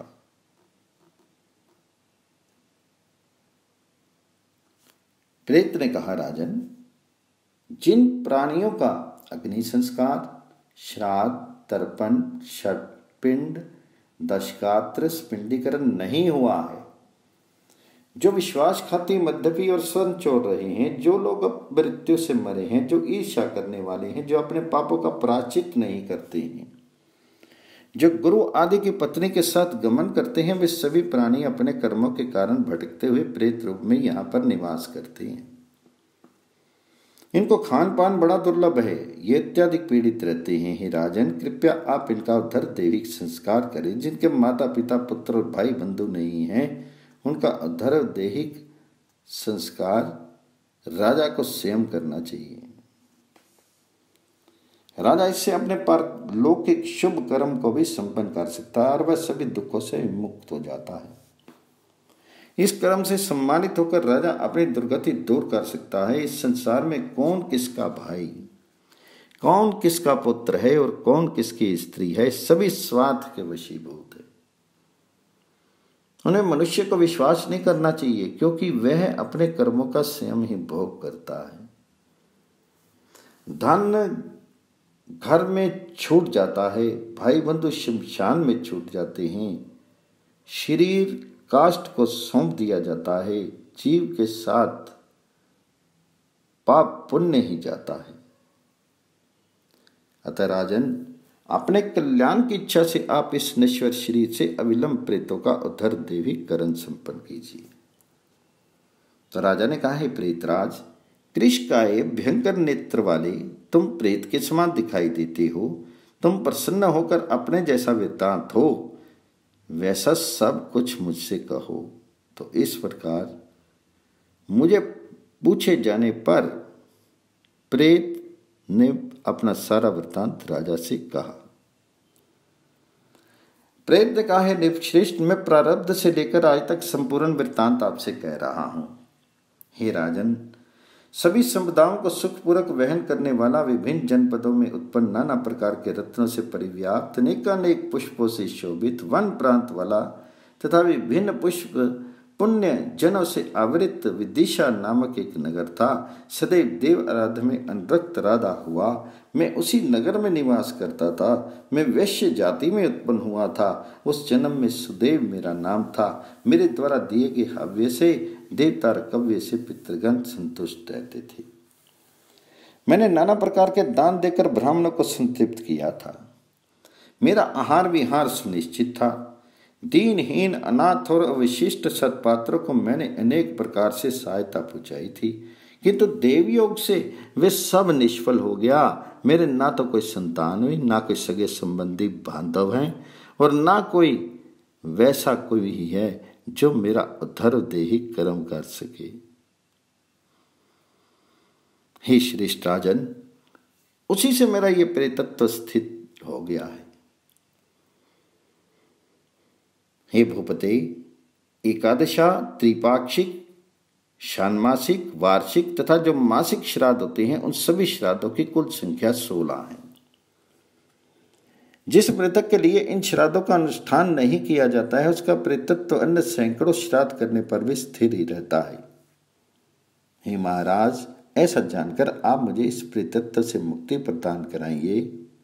प्रेत ने कहा, राजन, जिन प्राणियों का अग्नि संस्कार, श्राद्ध, तर्पण, षट्पिंड, दशगात्र, स्पिंडीकरण नहीं हुआ है, जो विश्वासघाती, मद्यपी और स्वर्ण चोर रहे हैं, जो लोग मृत्यु से मरे हैं, जो ईर्ष्या करने वाले हैं, जो अपने पापों का प्रायश्चित नहीं करते हैं, जो गुरु आदि की पत्नी के साथ गमन करते हैं, वे सभी प्राणी अपने कर्मों के कारण भटकते हुए प्रेत रूप में यहाँ पर निवास करते हैं। इनको खान पान बड़ा दुर्लभ है। ये अत्यधिक पीड़ित रहते हैं। हे राजन, कृपया आप इनका उद्धर दैविक संस्कार करें। जिनके माता पिता, पुत्र और भाई बंधु नहीं हैं, उनका उद्धर दैहिक संस्कार राजा को स्वयं करना चाहिए। राजा इससे अपने पारलौकिक शुभ कर्म को भी संपन्न कर सकता है और वह सभी दुखों से मुक्त हो जाता है। इस कर्म से सम्मानित होकर राजा अपनी दुर्गति दूर कर सकता है। इस संसार में कौन किसका भाई, कौन किसका पुत्र है और कौन किसकी स्त्री है, सभी स्वार्थ के वशीभूत है। उन्हें मनुष्य को विश्वास नहीं करना चाहिए, क्योंकि वह अपने कर्मों का स्वयं ही भोग करता है। धन घर में छूट जाता है, भाई बंधु शमशान में छूट जाते हैं, शरीर काष्ठ को सौंप दिया जाता है, जीव के साथ पाप पुण्य ही जाता है। अतः राजन, अपने कल्याण की इच्छा से आप इस नश्वर शरीर से अविलंब प्रेतों का उद्धर देवी करण संपन्न कीजिए। तो राजा ने कहा, हे प्रेतराज, कृष्णकाय भयंकर नेत्र वाले तुम प्रेत के समान दिखाई देते हो। तुम प्रसन्न होकर अपने जैसा वृत्तांत हो वैसा सब कुछ मुझसे कहो। तो इस प्रकार मुझे पूछे जाने पर प्रेत ने अपना सारा वृत्तांत राजा से कहा। प्रेत ने कहा, हे नृपश्रेष्ठ, मैं प्रारब्ध से लेकर आज तक संपूर्ण वृत्तांत आपसे कह रहा हूं। हे राजन, सभी संपदाओं को सुखपूर्वक वहन करने वाला, विभिन्न जनपदों में उत्पन्न नाना प्रकार के रत्नों से परिव्याप्त, अनेकानेक पुष्पों से शोभित, वन प्रांत वाला तथा विभिन्न पुष्प पुण्य जनों से आवृत विदिशा नामक एक नगर था। सदैव देव आराध्य में अनुरक्त राधा हुआ। मैं उसी नगर में निवास करता था। मैं वैश्य जाति में उत्पन्न हुआ था। उस जन्म में सुदेव मेरा नाम था। मेरे द्वारा दिए गए हव्य से देवता कव्य से पितृगण संतुष्ट रहते थे। मैंने नाना प्रकार के दान देकर ब्राह्मणों को संतृप्त किया था। मेरा आहार विहार सुनिश्चित था। दीनहीन, अनाथ और अविशिष्ट सत्पात्रों को मैंने अनेक प्रकार से सहायता पहुंचाई थी, किंतु देवयोग से वे सब निष्फल हो गया। मेरे ना तो कोई संतान हुई, ना कोई सगे संबंधी बांधव हैं, और ना कोई वैसा कोई ही है जो मेरा उद्धर देही कर्म कर सके। हे श्रेष्ठ राजन, उसी से मेरा ये प्रेतत्व स्थित हो गया है। हे भूपते, एकादशा, त्रिपाक्षिक, षाण्मासिक, वार्षिक तथा जो मासिक श्राद्ध होते हैं, उन सभी श्राद्धों की कुल संख्या 16 है। जिस मृतक के लिए इन श्राद्धों का अनुष्ठान नहीं किया जाता है, उसका प्रेतत्व अन्य सैकड़ों श्राद्ध करने पर भी स्थिर ही रहता है। हे महाराज, ऐसा जानकर आप मुझे इस प्रेतत्व से मुक्ति प्रदान कराइए।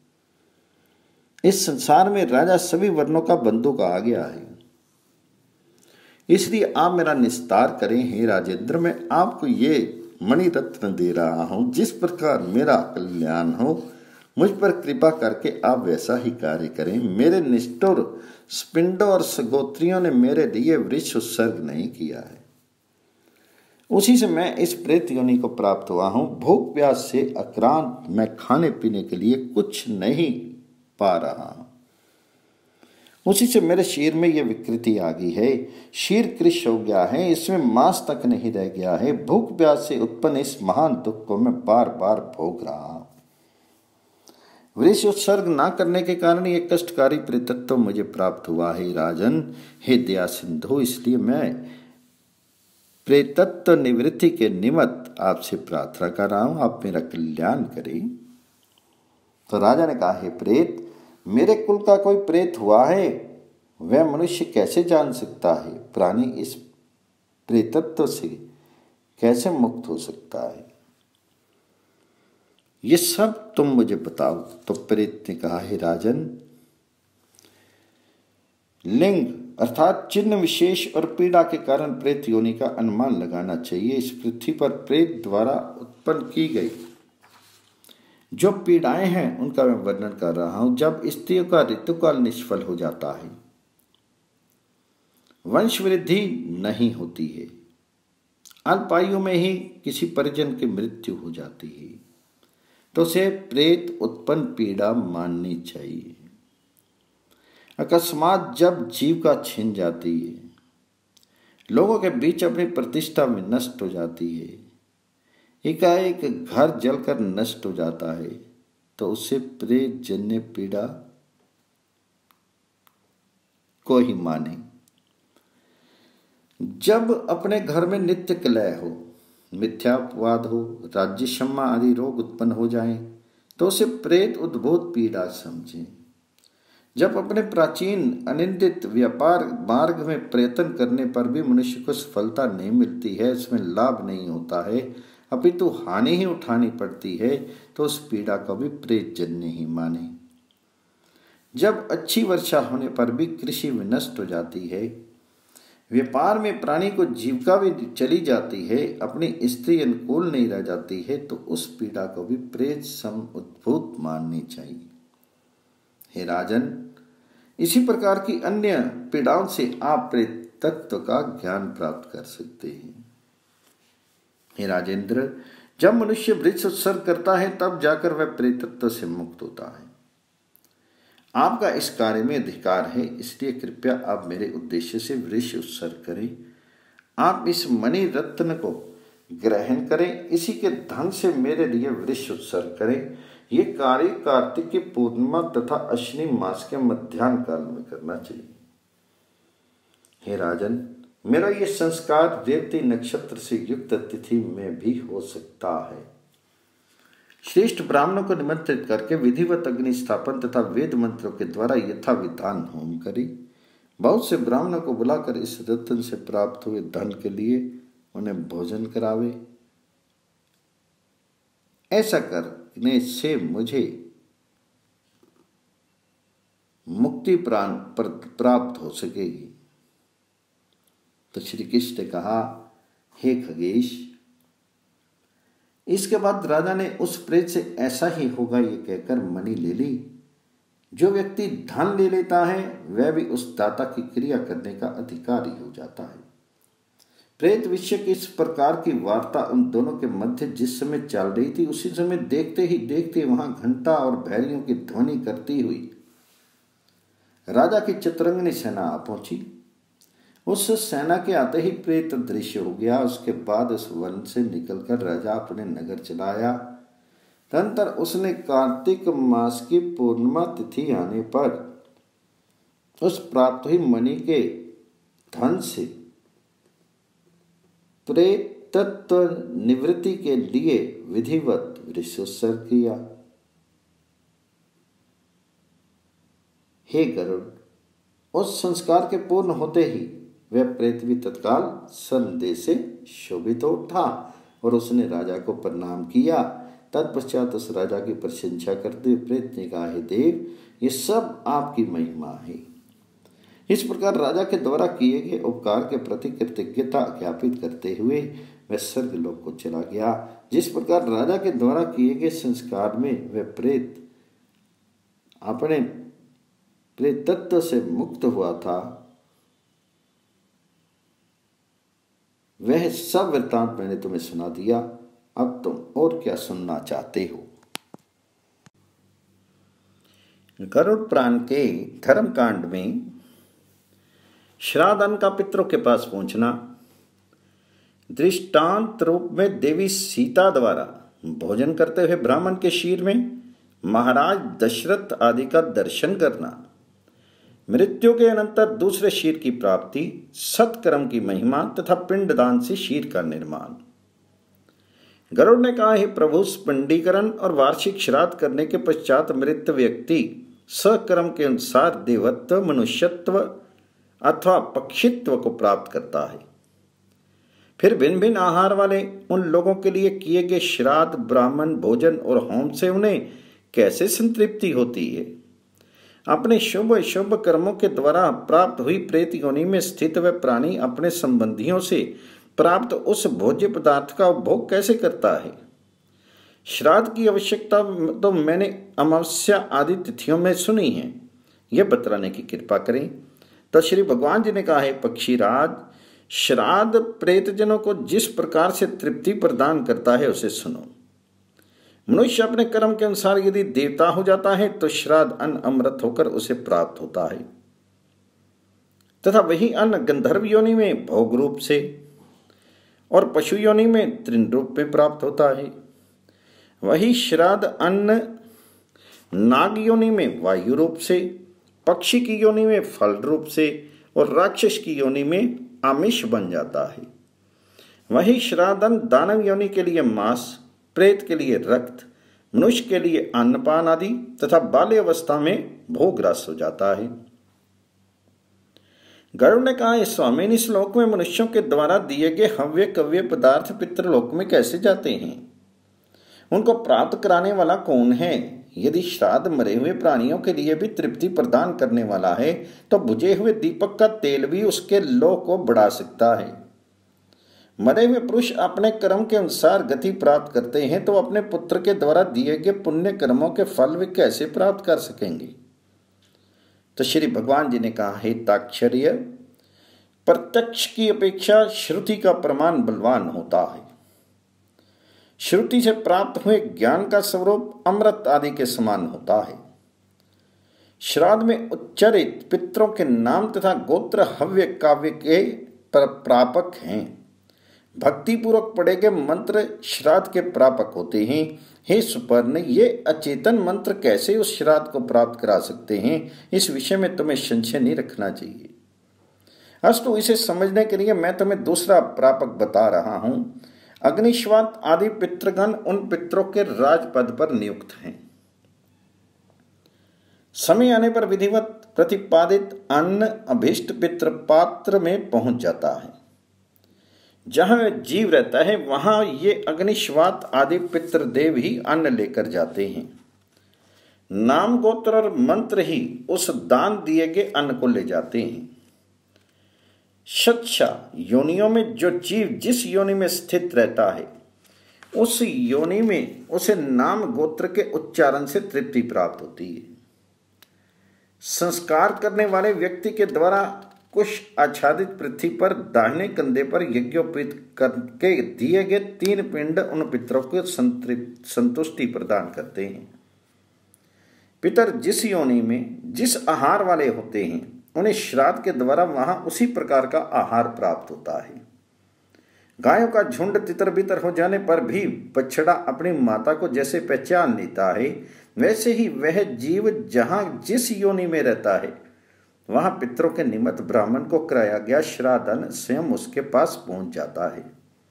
इस संसार में राजा सभी वर्णों का बंधु आ गया है, इसलिए आप मेरा निस्तार करें। हे राजेंद्र, मैं आपको ये मणि रत्न दे रहा हूं। जिस प्रकार मेरा कल्याण हो, मुझ पर कृपा करके आप वैसा ही कार्य करें। मेरे निष्ठुर स्पिंडों और सगोत्रियों ने मेरे लिए वृक्ष उत्सर्ग नहीं किया है, उसी से मैं इस प्रेत योनि को प्राप्त हुआ हूं। भूख प्यास से अक्रांत मैं खाने पीने के लिए कुछ नहीं पा रहा हूं, उसी से मेरे शरीर में यह विकृति आ गई है। शीर कृश हो गया है, इसमें मांस तक नहीं रह गया है। भूख प्यास से उत्पन्न इस महान दुख को मैं बार बार भोग रहा हूं। वृक्ष उत्सर्ग न करने के कारण ये कष्टकारी प्रेतत्व मुझे प्राप्त हुआ है। राजन, हे दया सिंधु, इसलिए मैं प्रेतत्व निवृत्ति के निमित्त आपसे प्रार्थना कर रहा हूं, आप मेरा कल्याण करें। तो राजा ने कहा, हे प्रेत, मेरे कुल का कोई प्रेत हुआ है, वह मनुष्य कैसे जान सकता है? प्राणी इस प्रेतत्व से कैसे मुक्त हो सकता है? ये सब तुम मुझे बताओ। तो प्रेत ने कहा, हे राजन, लिंग अर्थात चिन्ह विशेष और पीड़ा के कारण प्रेत योनि का अनुमान लगाना चाहिए। इस पृथ्वी पर प्रेत द्वारा उत्पन्न की गई जो पीड़ाएं हैं उनका मैं वर्णन कर रहा हूं। जब स्त्रियों का ऋतुकाल निष्फल हो जाता है, वंश वृद्धि नहीं होती है, अल्पायु में ही किसी परिजन की मृत्यु हो जाती है, तो उसे प्रेत उत्पन्न पीड़ा माननी चाहिए। अकस्मात जब जीविका छिन जाती है, लोगों के बीच अपनी प्रतिष्ठा में नष्ट हो जाती है, एकाएक घर जलकर नष्ट हो जाता है, तो उसे प्रेत जन्य पीड़ा को ही माने। जब अपने घर में नित्य कलह हो, मिथ्यापवाद हो, राज्यशम्मा आदि रोग उत्पन्न हो जाएं, तो उसे प्रेत उद्भूत पीड़ा समझें। जब अपने प्राचीन अनिंदित व्यापार मार्ग में प्रयत्न करने पर भी मनुष्य को सफलता नहीं मिलती है, उसमें लाभ नहीं होता है, अपितु हानि ही उठानी पड़ती है, तो उस पीड़ा को भी प्रेत जन्य ही माने। जब अच्छी वर्षा होने पर भी कृषि विनष्ट हो जाती है, व्यापार में प्राणी को जीविका भी चली जाती है, अपनी स्त्री अनुकूल नहीं रह जाती है, तो उस पीड़ा को भी प्रेत सम उद्भूत माननी चाहिए। हे राजन, इसी प्रकार की अन्य पीड़ाओं से आप प्रेतत्व का ज्ञान प्राप्त कर सकते हैं। हे राजेंद्र, जब मनुष्य वृक्ष उत्सर्ग करता है तब जाकर वह प्रेतत्व से मुक्त होता है। आपका इस कार्य में अधिकार है, इसलिए कृपया आप मेरे उद्देश्य से वृक्ष उत्सर्ग करें। आप इस मणि रत्न को ग्रहण करें, इसी के धन से मेरे लिए वृक्ष उत्सर्ग करें। ये कार्य कार्तिक की पूर्णिमा तथा अश्विनी मास के मध्याह्न काल में करना चाहिए। हे राजन, मेरा ये संस्कार रेवती नक्षत्र से युक्त तिथि में भी हो सकता है। श्रेष्ठ ब्राह्मणों को निमंत्रित करके विधिवत अग्नि स्थापन तथा वेद मंत्रों के द्वारा यथाविधान होम करें। बहुत से ब्राह्मणों को बुलाकर इस रत्न से प्राप्त हुए धन के लिए उन्हें भोजन करावे। ऐसा करने से मुझे मुक्ति प्राप्त हो सकेगी। तो श्री कृष्ण ने कहा, हे खगेश। इसके बाद राजा ने उस प्रेत से ऐसा ही होगा ये कहकर मणि ले ली। जो व्यक्ति धन ले लेता है वह भी उस दाता की क्रिया करने का अधिकारी हो जाता है। प्रेत विषय की इस प्रकार की वार्ता उन दोनों के मध्य जिस समय चल रही थी, उसी समय देखते ही देखते वहां घंटा और भैरियों की ध्वनि करती हुई राजा की चित्रंगनी सेना आ पहुंची। उस सेना के आते ही प्रेत दृश्य हो गया। उसके बाद उस वन से निकलकर राजा अपने नगर चला आया। तदनंतर उसने कार्तिक मास की पूर्णिमा तिथि आने पर उस प्राप्त हुई मणि के धन से प्रेतत्व निवृत्ति के लिए विधिवत वृक्षोत्सर्ग किया। हे गरुड़, उस संस्कार के पूर्ण होते ही वह प्रेत भी तत्काल संदेह से शोभित हो उठा और उसने राजा को प्रणाम किया। तत्पश्चात उस राजा की प्रशंसा करते हुए प्रेत ने कहा, हे देव, ये सब आपकी महिमा है। इस प्रकार राजा के द्वारा किए गए उपकार के प्रति कृतज्ञता ज्ञापित करते हुए वह स्वर्गलोक को चला गया। जिस प्रकार राजा के द्वारा किए गए संस्कार में वह प्रेत अपने प्रेतत्व से मुक्त हुआ था, वह सब वृत्तांत मैंने तुम्हें सुना दिया। अब तुम और क्या सुनना चाहते हो? गरुड़ पुराण के धर्मकांड में श्राद्ध का पितरों के पास पहुंचना, दृष्टांत रूप में देवी सीता द्वारा भोजन करते हुए ब्राह्मण के शीर में महाराज दशरथ आदि का दर्शन करना, मृत्यु के अनंतर दूसरे शीर की प्राप्ति, सत्कर्म की महिमा तथा पिंडदान से शीर का निर्माण। गरुड़ ने कहा, हे प्रभु, पिंडीकरण और वार्षिक श्राद्ध करने के पश्चात मृत व्यक्ति सकर्म के अनुसार देवत्व, मनुष्यत्व अथवा पक्षित्व को प्राप्त करता है। फिर भिन्न भिन्न आहार वाले उन लोगों के लिए किए गए श्राद्ध, ब्राह्मण भोजन और होम से उन्हें कैसे संतृप्ति होती है। अपने शुभ शुभ कर्मों के द्वारा प्राप्त हुई प्रेत योनि में स्थित वह प्राणी अपने संबंधियों से प्राप्त उस भोज्य पदार्थ का उपभोग कैसे करता है। श्राद्ध की आवश्यकता तो मैंने अमावस्या आदि तिथियों में सुनी है, यह बतलाने की कृपा करें। तो श्री भगवान जी ने कहा, है पक्षीराज, श्राद्ध प्रेतजनों को जिस प्रकार से तृप्ति प्रदान करता है उसे सुनो। मनुष्य अपने कर्म के अनुसार यदि देवता हो जाता है तो श्राद्ध अन्न अमृत होकर उसे प्राप्त होता है तथा वही अन्न गंधर्व योनि में भोग रूप से और पशु योनि में तृण रूप में प्राप्त होता है। वही श्राद्ध अन्न नाग योनि में वायु रूप से, पक्षी की योनि में फल रूप से और राक्षस की योनि में आमिष बन जाता है। वही श्राद्ध अन्न दानव योनि के लिए मांस, प्रेत के लिए रक्त, मनुष्य के लिए अन्नपान आदि तथा बाल्य अवस्था में भोग रस हो जाता है। गरुड़ ने कहा, स्वामी, इस लोक में मनुष्यों के द्वारा दिए गए हव्य कव्य पदार्थ पितृलोक में कैसे जाते हैं? उनको प्राप्त कराने वाला कौन है? यदि श्राद्ध मरे हुए प्राणियों के लिए भी तृप्ति प्रदान करने वाला है तो बुझे हुए दीपक का तेल भी उसके लोक को बढ़ा सकता है। मरे हुए पुरुष अपने कर्म के अनुसार गति प्राप्त करते हैं तो अपने पुत्र के द्वारा दिए गए पुण्य कर्मों के फल वे कैसे प्राप्त कर सकेंगे? तो श्री भगवान जी ने कहा, हे ताक्षर्य, प्रत्यक्ष की अपेक्षा श्रुति का प्रमाण बलवान होता है। श्रुति से प्राप्त हुए ज्ञान का स्वरूप अमृत आदि के समान होता है। श्राद्ध में उच्चरित पितरों के नाम तथा गोत्र हव्य काव्य के प्रापक हैं। भक्ति पूर्वक पढ़े गए मंत्र श्राद्ध के प्रापक होते हैं। हे सुपर्ण, ये अचेतन मंत्र कैसे उस श्राद्ध को प्राप्त करा सकते हैं, इस विषय में तुम्हें संशय नहीं रखना चाहिए। अस्तु, इसे समझने के लिए मैं तुम्हें दूसरा प्रापक बता रहा हूं। अग्निश्वात आदि पितृगण उन पितरों के राजपद पर नियुक्त हैं। समय आने पर विधिवत प्रतिपादित अन्न अभीष्ट पितृ पात्र में पहुंच जाता है। जहां वह जीव रहता है वहां ये अग्निश्वात आदि पितृदेव ही अन्न लेकर जाते हैं। नाम गोत्र और मंत्र ही उस दान दिए गए अन्न को ले जाते हैं। शतशा योनियों में जो जीव जिस योनि में स्थित रहता है उस योनि में उसे नाम गोत्र के उच्चारण से तृप्ति प्राप्त होती है। संस्कार करने वाले व्यक्ति के द्वारा कुश आच्छादित पृथ्वी पर दाहिने कंधे पर यज्ञोपवीत करके दिए गए 3 पिंड उन पितरों को संतुष्टि प्रदान करते हैं। पितर जिस योनि में जिस आहार वाले होते हैं उन्हें श्राद्ध के द्वारा वहां उसी प्रकार का आहार प्राप्त होता है। गायों का झुंड तितर बितर हो जाने पर भी बछड़ा अपनी माता को जैसे पहचान लेता है, वैसे ही वह जीव जहां जिस योनि में रहता है वहां पितरों के निमित्त ब्राह्मण को कराया गया श्राद्ध स्वयं उसके पास पहुंच जाता है।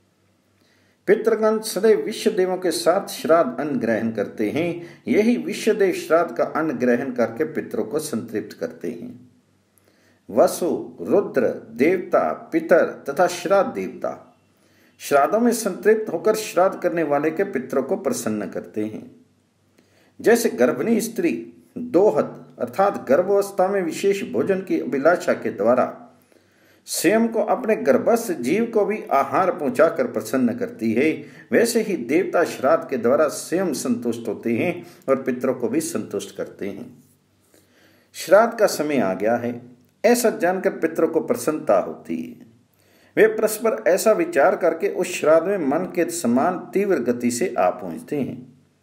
पितृगण सदैव विश्वदेवों के साथ श्राद्ध अन्न ग्रहण करते हैं। यही विश्वदेव श्राद्ध का अन्न ग्रहण करके पितरों को संतृप्त करते हैं। वसु, रुद्र देवता, पितर तथा श्राद्ध देवता श्राद्धों में संतृप्त होकर श्राद्ध करने वाले के पितरों को प्रसन्न करते हैं। जैसे गर्भिणी स्त्री दोहत अर्थात गर्भावस्था में विशेष भोजन की अभिलाषा के द्वारा स्वयं को अपने गर्भस्थ जीव को भी आहार पहुंचाकर प्रसन्न करती है, वैसे ही देवता श्राद्ध के द्वारा स्वयं संतुष्ट होते हैं और पितरों को भी संतुष्ट करते हैं। श्राद्ध का समय आ गया है, ऐसा जानकर पितरों को प्रसन्नता होती है। वे परस्पर ऐसा विचार करके उस श्राद्ध में मन के समान तीव्र गति से आ पहुंचते हैं।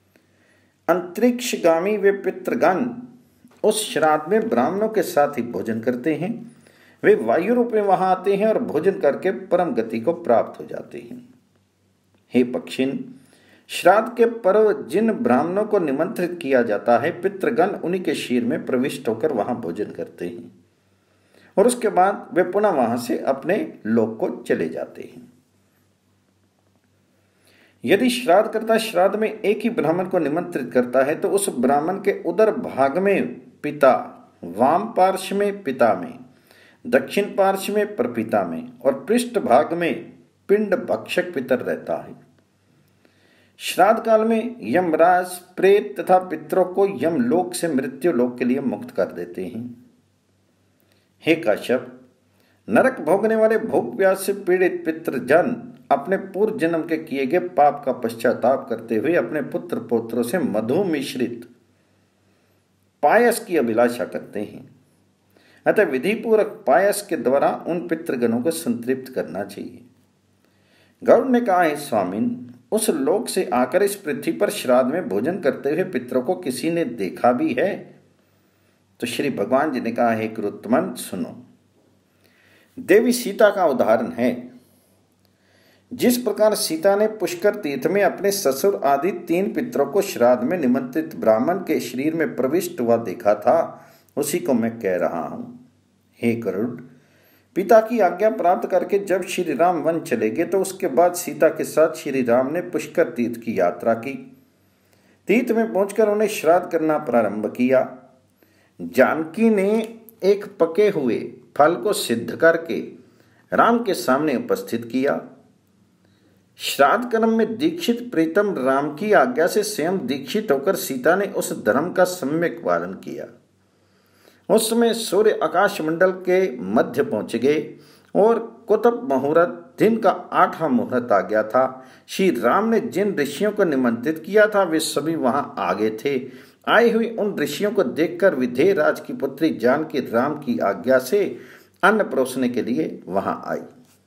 अंतरिक्षगामी वे पितृगण उस श्राद्ध में ब्राह्मणों के साथ ही भोजन करते हैं। वे वायु रूप में वहां आते हैं और भोजन करके परम गति को प्राप्त हो जाते हैं। हे पक्षिन, श्राद्ध के पर्व जिन ब्राह्मणों को निमंत्रित किया जाता है, पितृगण उन्हीं के शीर में प्रविष्ट होकर वहां भोजन करते हैं और उसके बाद वे पुनः वहां से अपने लोक को चले जाते हैं। यदि श्राद्धकर्ता श्राद्ध में एक ही ब्राह्मण को निमंत्रित करता है तो उस ब्राह्मण के उदर भाग में पिता, वाम पार्श्व में पिता में, दक्षिण पार्श्व में प्रपिता में और पृष्ठ भाग में पिंड भक्षक पितर रहता है। श्राद्ध काल में यमराज प्रेत तथा पितरों को यमलोक से मृत्यु लोक के लिए मुक्त कर देते हैं। हे काश्यप, नरक भोगने वाले भोग प्यास से पीड़ित पितृजन अपने पूर्व जन्म के किए गए पाप का पश्चाताप करते हुए अपने पुत्र पौत्रों से मधु मिश्रित पायस की अभिलाषा करते हैं। अतः विधि पूर्वक पायस के द्वारा उन पितृगणों को संतृप्त करना चाहिए। गरुड़ ने कहा है, स्वामिन, उस लोक से आकर इस पृथ्वी पर श्राद्ध में भोजन करते हुए पितरों को किसी ने देखा भी है? तो श्री भगवान जी ने कहा है, कुरुत्तमन, सुनो। देवी सीता का उदाहरण है। जिस प्रकार सीता ने पुष्कर तीर्थ में अपने ससुर आदि 3 पितरों को श्राद्ध में निमंत्रित ब्राह्मण के शरीर में प्रविष्ट हुआ देखा था, उसी को मैं कह रहा हूं। हे गरुड़, पिता की आज्ञा प्राप्त करके जब श्री राम वन चले गए तो उसके बाद सीता के साथ श्री राम ने पुष्कर तीर्थ की यात्रा की। तीर्थ में पहुंचकर उन्हें श्राद्ध करना प्रारंभ किया। जानकी ने एक पके हुए फल को सिद्ध करके राम के सामने उपस्थित किया। श्राद्ध कर्म में दीक्षित प्रीतम राम की आज्ञा से स्वयं दीक्षित होकर सीता ने उस धर्म का सम्यक पालन किया। उस समय सूर्य आकाश मंडल के मध्य पहुंच गए और कुतुब मुहूर्त दिन का 8वां मुहूर्त आ गया था। श्री राम ने जिन ऋषियों को निमंत्रित किया था वे सभी वहां आ गए थे। आई हुई उन ऋषियों को देखकर विधेय राज की पुत्री जानकी राम की आज्ञा से अन्न परोसने के लिए वहां आई,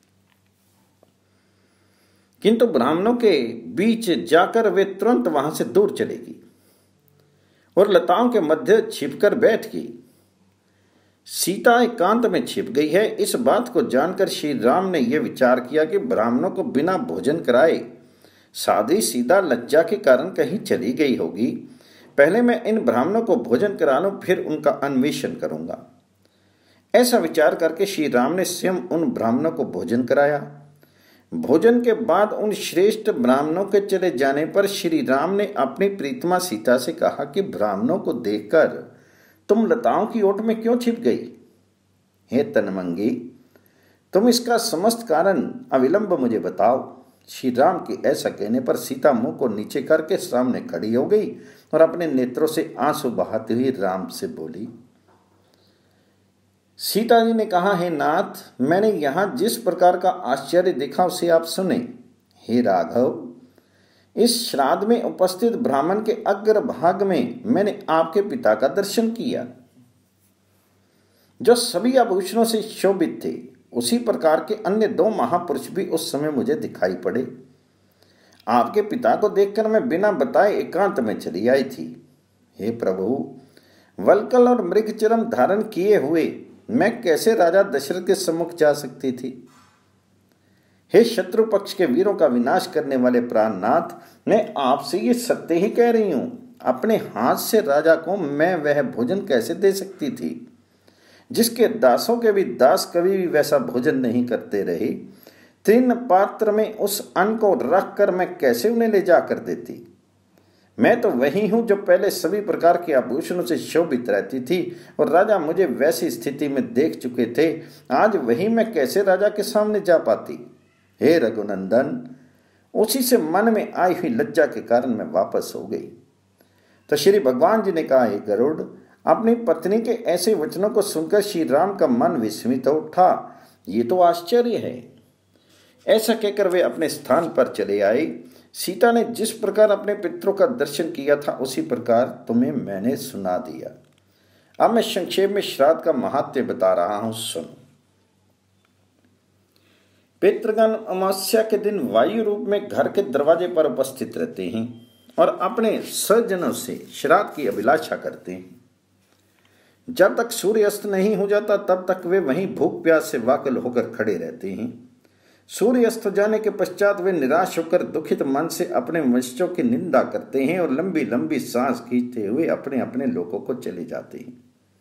किंतु ब्राह्मणों के बीच जाकर वे तुरंत वहां से दूर चलेगी और लताओं के मध्य छिपकर बैठ गई। सीता एकांत में छिप गई है। इस बात को जानकर श्री राम ने यह विचार किया कि ब्राह्मणों को बिना भोजन कराए साधी सीता लज्जा के कारण कहीं चली गई होगी। पहले मैं इन ब्राह्मणों को भोजन करा लूं, फिर उनका अन्वेषण करूंगा। ऐसा विचार करके श्री राम ने स्वयं उन ब्राह्मणों को भोजन कराया। भोजन के बाद उन श्रेष्ठ ब्राह्मणों के चले जाने पर श्री राम ने अपनी प्रीतमा सीता से कहा कि ब्राह्मणों को देखकर तुम लताओं की ओट में क्यों छिप गई? हे तनमंगी, तुम इसका समस्त कारण अविलंब मुझे बताओ। श्री राम के ऐसा कहने पर सीता मुंह को नीचे करके सामने खड़ी हो गई और अपने नेत्रों से आंसू बहाती हुई राम से बोली। सीता जी ने कहा, हे नाथ, मैंने यहां जिस प्रकार का आश्चर्य देखा उसे आप सुने। हे राघव, इस श्राद्ध में उपस्थित ब्राह्मण के अग्र भाग में मैंने आपके पिता का दर्शन किया, जो सभी आभूषणों से शोभित थे। उसी प्रकार के अन्य 2 महापुरुष भी उस समय मुझे दिखाई पड़े। आपके पिता को देखकर मैं बिना बताए एकांत में चली आई थी। हे प्रभु, वल्कल और मृगचर्म धारण किए हुए मैं कैसे राजा दशरथ के सम्मुख जा सकती थी? हे शत्रु पक्ष के वीरों का विनाश करने वाले प्राणनाथ, मैं आपसे ये सत्य ही कह रही हूं। अपने हाथ से राजा को मैं वह भोजन कैसे दे सकती थी जिसके दासों के भी दास कभी भी वैसा भोजन नहीं करते रहे? 3 पात्र में उस अन्न को रख कर मैं कैसे उन्हें ले जाकर देती? मैं तो वही हूं जो पहले सभी प्रकार के आभूषणों से शोभित रहती थी और राजा मुझे वैसी स्थिति में देख चुके थे। आज वही मैं कैसे राजा के सामने जा पाती? हे रघुनंदन, उसी से मन में आई हुई लज्जा के कारण मैं वापस हो गई। तो श्री भगवान जी ने कहा, हे गरुड़, अपनी पत्नी के ऐसे वचनों को सुनकर श्री राम का मन विस्मित हो उठा। ये तो आश्चर्य है। ऐसा कहकर वे अपने स्थान पर चले आए। सीता ने जिस प्रकार अपने पितरों का दर्शन किया था उसी प्रकार तुम्हें मैंने सुना दिया। अब मैं संक्षेप में श्राद्ध का महात्म्य बता रहा हूं, सुनो। पितृगण अमावस्या के दिन वायु रूप में घर के दरवाजे पर उपस्थित रहते हैं और अपने स्वजनों से श्राद्ध की अभिलाषा करते हैं। जब तक सूर्य अस्त नहीं हो जाता तब तक वे वहीं भूख प्यास से व्याकुल होकर खड़े रहते हैं। सूर्य अस्त जाने के पश्चात वे निराश होकर दुखित मन से अपने वंशजों की निंदा करते हैं और लंबी लंबी सांस खींचते हुए अपने अपने लोकों को चले जाते हैं।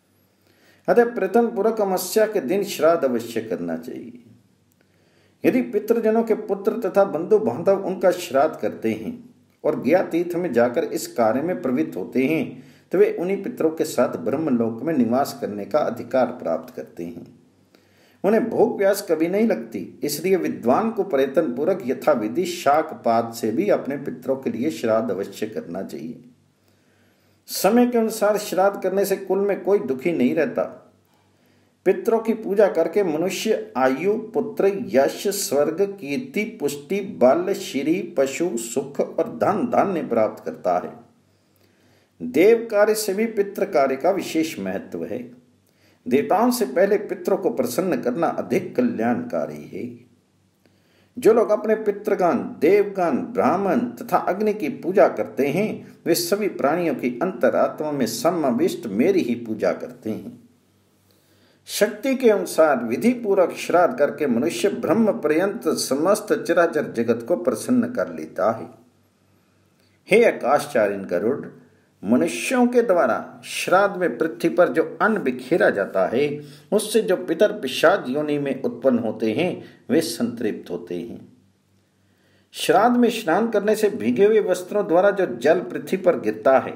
अतः प्रथम पूरक अमावस्या के दिन श्राद्ध अवश्य करना चाहिए। यदि पितृजनों के पुत्र तथा बंधु बांधव उनका श्राद्ध करते हैं और गया तीर्थ में जाकर इस कार्य में प्रवृत्त होते हैं तो वे उन्हीं पितरों के साथ ब्रह्मलोक में निवास करने का अधिकार प्राप्त करते हैं। उन्हें भूख प्यास कभी नहीं लगती। इसलिए विद्वान को प्रयत्न पूर्वक यथाविधि शाक पात से भी अपने पितरों के लिए श्राद्ध अवश्य करना चाहिए। समय के अनुसार श्राद्ध करने से कुल में कोई दुखी नहीं रहता। पितरों की पूजा करके मनुष्य आयु, पुत्र, यश, स्वर्ग, कीर्ति, पुष्टि, बल, श्री, पशु, सुख और धन धान्य प्राप्त करता है। देव कार्य से भी पितृ कार्य का विशेष महत्व है। देवताओं से पहले पितरों को प्रसन्न करना अधिक कल्याणकारी है। जो लोग अपने पितृगण, देवगण, ब्राह्मण तथा अग्नि की पूजा करते हैं वे सभी प्राणियों की अंतरात्मा में समाविष्ट मेरी ही पूजा करते हैं। शक्ति के अनुसार विधि पूर्वक श्राद्ध करके मनुष्य ब्रह्म पर्यंत समस्त चराचर जगत को प्रसन्न कर लेता है। हे आकाशचारिण गरुड़, मनुष्यों के द्वारा श्राद्ध में पृथ्वी पर जो अन्न बिखेरा जाता है उससे जो पितर पिशाच योनि में उत्पन्न होते हैं वे संतृप्त होते हैं। श्राद्ध में स्नान करने से भीगे हुए वस्त्रों द्वारा जो जल पृथ्वी पर गिरता है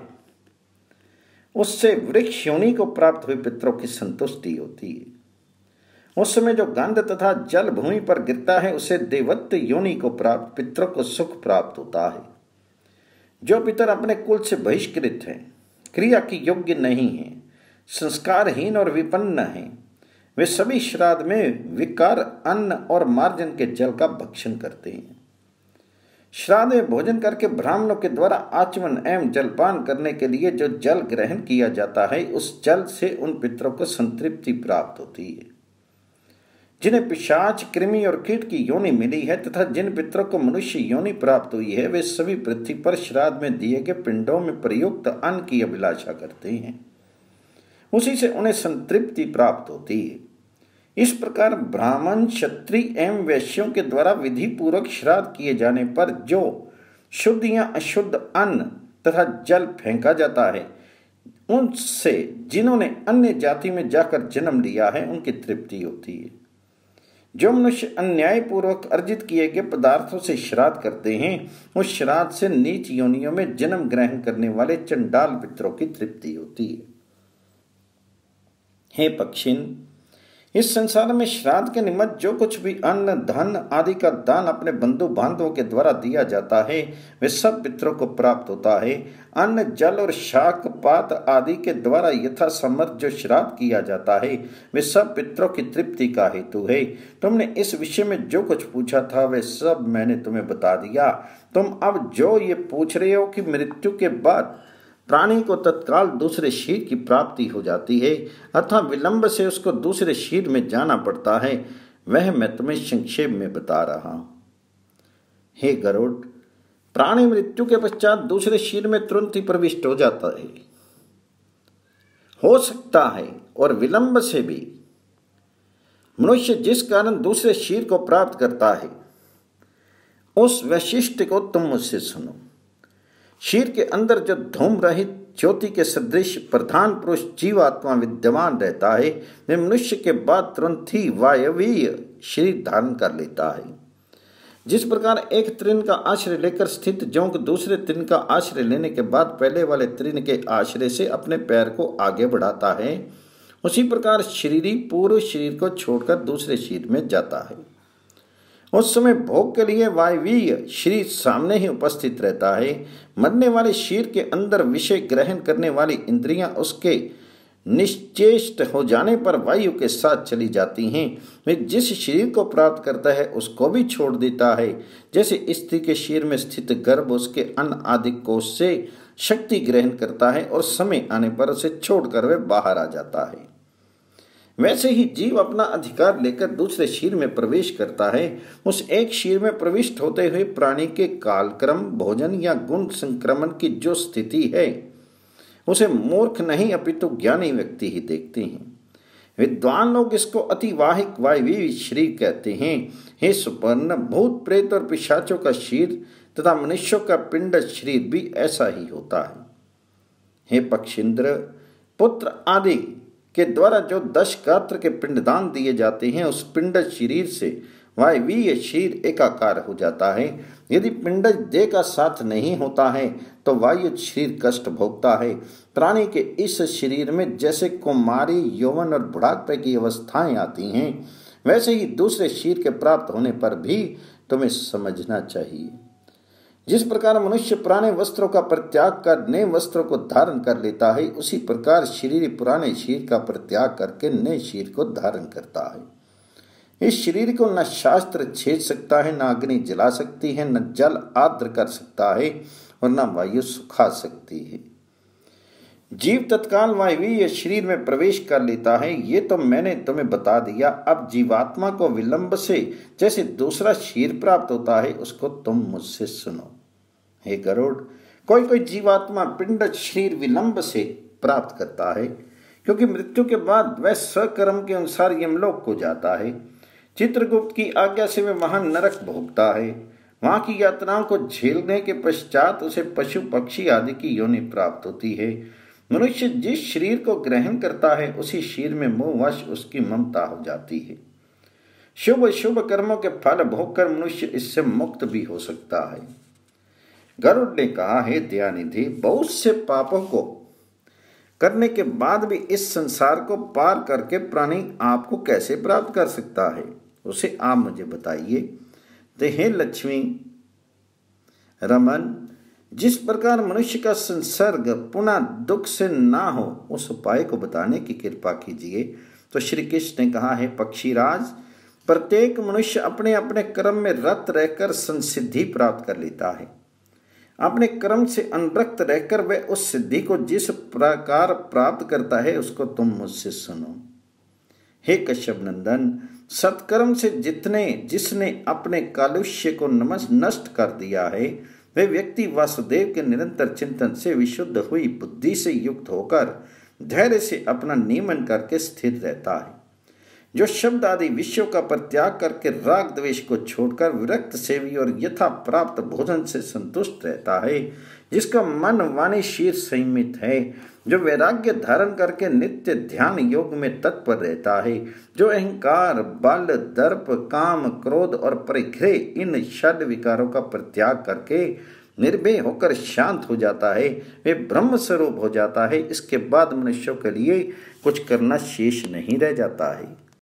उससे वृक्ष योनि को प्राप्त हुए पितरों की संतुष्टि होती है। उस समय जो गंध तथा जल भूमि पर गिरता है उससे देवत्व योनि को प्राप्त पितरों को सुख प्राप्त होता है। जो पितर अपने कुल से बहिष्कृत हैं, क्रिया की योग्य नहीं है, संस्कारहीन और विपन्न हैं, वे सभी श्राद्ध में विकार, अन्न और मार्जन के जल का भक्षण करते हैं। श्राद्ध में भोजन करके ब्राह्मणों के द्वारा आचमन एवं जलपान करने के लिए जो जल ग्रहण किया जाता है, उस जल से उन पितरों को संतृप्ति प्राप्त होती है। जिन्हें पिशाच, कृमि और कीट की योनि मिली है तथा जिन पितरों को मनुष्य योनि प्राप्त हुई है, वे सभी पृथ्वी पर श्राद्ध में दिए गए पिंडों में प्रयुक्त अन्न की अभिलाषा करते हैं। उसी से उन्हें संतृप्ति प्राप्त होती है। इस प्रकार ब्राह्मण, क्षत्रिय एवं वैश्यों के द्वारा विधि पूर्वक श्राद्ध किए जाने पर जो शुद्ध या अशुद्ध अन्न तथा जल फेंका जाता है, उनसे जिन्होंने अन्य जाति में जाकर जन्म लिया है, उनकी तृप्ति होती है। जो मनुष्य अन्याय पूर्वक अर्जित किए गए पदार्थों से श्राद्ध करते हैं, उस श्राद्ध से नीच योनियों में जन्म ग्रहण करने वाले चंडाल पितरों की तृप्ति होती है। हे पक्षिन, इस संसार में श्राद्ध के निमित्त जो कुछ भी अन्न, धन आदि का दान अपने बंधु बांधवों के द्वारा दिया जाता है, वे सब पितरों को प्राप्त होता है। अन्न, जल और शाक पात आदि के द्वारा यथासमर्थ जो श्राद्ध किया जाता है, वे सब पितरों की तृप्ति का हेतु है। तुमने इस विषय में जो कुछ पूछा था, वे सब मैंने तुम्हें बता दिया। तुम अब जो ये पूछ रहे हो कि मृत्यु के बाद प्राणी को तत्काल दूसरे शरीर की प्राप्ति हो जाती है अथवा विलंब से उसको दूसरे शरीर में जाना पड़ता है, वह मैं तुम्हें संक्षेप में बता रहा हूं। हे गरुड़, प्राणी मृत्यु के पश्चात दूसरे शरीर में तुरंत ही प्रविष्ट हो जाता है, हो सकता है और विलंब से भी। मनुष्य जिस कारण दूसरे शरीर को प्राप्त करता है, उस वैशिष्ट को तुम मुझसे सुनो। शरीर के अंदर जो धूम रहित ज्योति के सदृश प्रधान पुरुष जीवात्मा विद्यमान रहता है, वह मनुष्य के बाद तुरंत ही वायवीय शरीर धारण कर लेता है। जिस प्रकार एक तृण का आश्रय लेकर स्थित जोंक दूसरे तृण का आश्रय लेने के बाद पहले वाले तृण के आश्रय से अपने पैर को आगे बढ़ाता है, उसी प्रकार शरीरी पूर्व शरीर को छोड़कर दूसरे शरीर में जाता है। उस समय भोग के लिए वायवीय शरीर सामने ही उपस्थित रहता है। मरने वाले शरीर के अंदर विषय ग्रहण करने वाली इंद्रियां उसके निश्चेष्ट हो जाने पर वायु के साथ चली जाती हैं। वे जिस शरीर को प्राप्त करता है उसको भी छोड़ देता है। जैसे स्त्री के शरीर में स्थित गर्भ उसके अन्न आदि कोष से शक्ति ग्रहण करता है और समय आने पर उसे छोड़कर वह बाहर आ जाता है, वैसे ही जीव अपना अधिकार लेकर दूसरे शरीर में प्रवेश करता है। उस एक शरीर में प्रविष्ट होते हुए प्राणी के कालक्रम, भोजन या गुण संक्रमण की जो स्थिति है, उसे मूर्ख नहीं अपितु ज्ञानी व्यक्ति ही देखते हैं। विद्वान लोग इसको अतिवाहिक वायवीय शरीर कहते हैं। हे सुपर्ण, भूत प्रेत और पिशाचों का शरीर तथा मनुष्यों का पिंड शरीर भी ऐसा ही होता है। हे पक्षींद्र, पुत्र आदि के द्वारा जो 10 गात्र के पिंडदान दिए जाते हैं, उस पिंड शरीर से वायवीय शरीर एकाकार हो जाता है। यदि पिंड देह का साथ नहीं होता है तो वायु शरीर कष्ट भोगता है। प्राणी के इस शरीर में जैसे कुमारी, यौवन और बुढ़ापे की अवस्थाएं आती हैं, वैसे ही दूसरे शरीर के प्राप्त होने पर भी तुम्हें समझना चाहिए। जिस प्रकार मनुष्य पुराने वस्त्रों का परित्याग कर नए वस्त्रों को धारण कर लेता है, उसी प्रकार शरीर पुराने शरीर का परित्याग करके नए शरीर को धारण करता है। इस शरीर को न शास्त्र छेद सकता है, न अग्नि जला सकती है, न जल आर्द्र कर सकता है और न वायु सुखा सकती है। जीव तत्काल वायवीय शरीर में प्रवेश कर लेता है, ये तो मैंने तुम्हें बता दिया। अब जीवात्मा को विलंब से जैसे दूसरा शरीर प्राप्त होता है, उसको तुम मुझसे सुनो। हे गरुड़, कोई कोई जीवात्मा पिंड शरीर विलंब से प्राप्त करता है, क्योंकि मृत्यु के बाद वह स्वकर्म के अनुसार यमलोक को जाता है। चित्रगुप्त की आज्ञा से वह वहां नरक भोगता है। वहां की यात्राओं को झेलने के पश्चात उसे पशु पक्षी आदि की योनि प्राप्त होती है। मनुष्य जिस शरीर को ग्रहण करता है, उसी शरीर में मोहवश उसकी ममता हो जाती है। शुभ शुभ कर्मों के फल भोगकर मनुष्य इससे मुक्त भी हो सकता है। गरुड़ ने कहा, हे दयानिधि, बहुत से पापों को करने के बाद भी इस संसार को पार करके प्राणी आपको कैसे प्राप्त कर सकता है, उसे आप मुझे बताइए। तो हे लक्ष्मी रमन, जिस प्रकार मनुष्य का संसर्ग पुनः दुख से ना हो, उस उपाय को बताने की कृपा कीजिए। तो श्री कृष्ण ने कहा, हे पक्षीराज, प्रत्येक मनुष्य अपने अपने कर्म में रत रहकर संसिद्धि प्राप्त कर लेता है। अपने कर्म से अनुरक्त रहकर वह उस सिद्धि को जिस प्रकार प्राप्त करता है उसको तुम मुझसे सुनो। हे कश्यप नंदन, सत्कर्म से जिसने अपने कालुष्य को नष्ट कर दिया है, वह व्यक्ति वासुदेव के निरंतर चिंतन से विशुद्ध हुई बुद्धि से युक्त होकर धैर्य से अपना नियमन करके स्थिर रहता है। जो शब्द आदि विषयों का परित्याग करके राग द्वेष को छोड़कर विरक्त सेवी और यथा प्राप्त भोजन से संतुष्ट रहता है, जिसका मन वाणी शीर संयमित है, जो वैराग्य धारण करके नित्य ध्यान योग में तत्पर रहता है, जो अहंकार, बल, दर्प, काम, क्रोध और परिग्रह इन षड विकारों का परित्याग करके निर्भय होकर शांत हो जाता है, वे ब्रह्म स्वरूप हो जाता है। इसके बाद मनुष्यों के लिए कुछ करना शेष नहीं रह जाता है।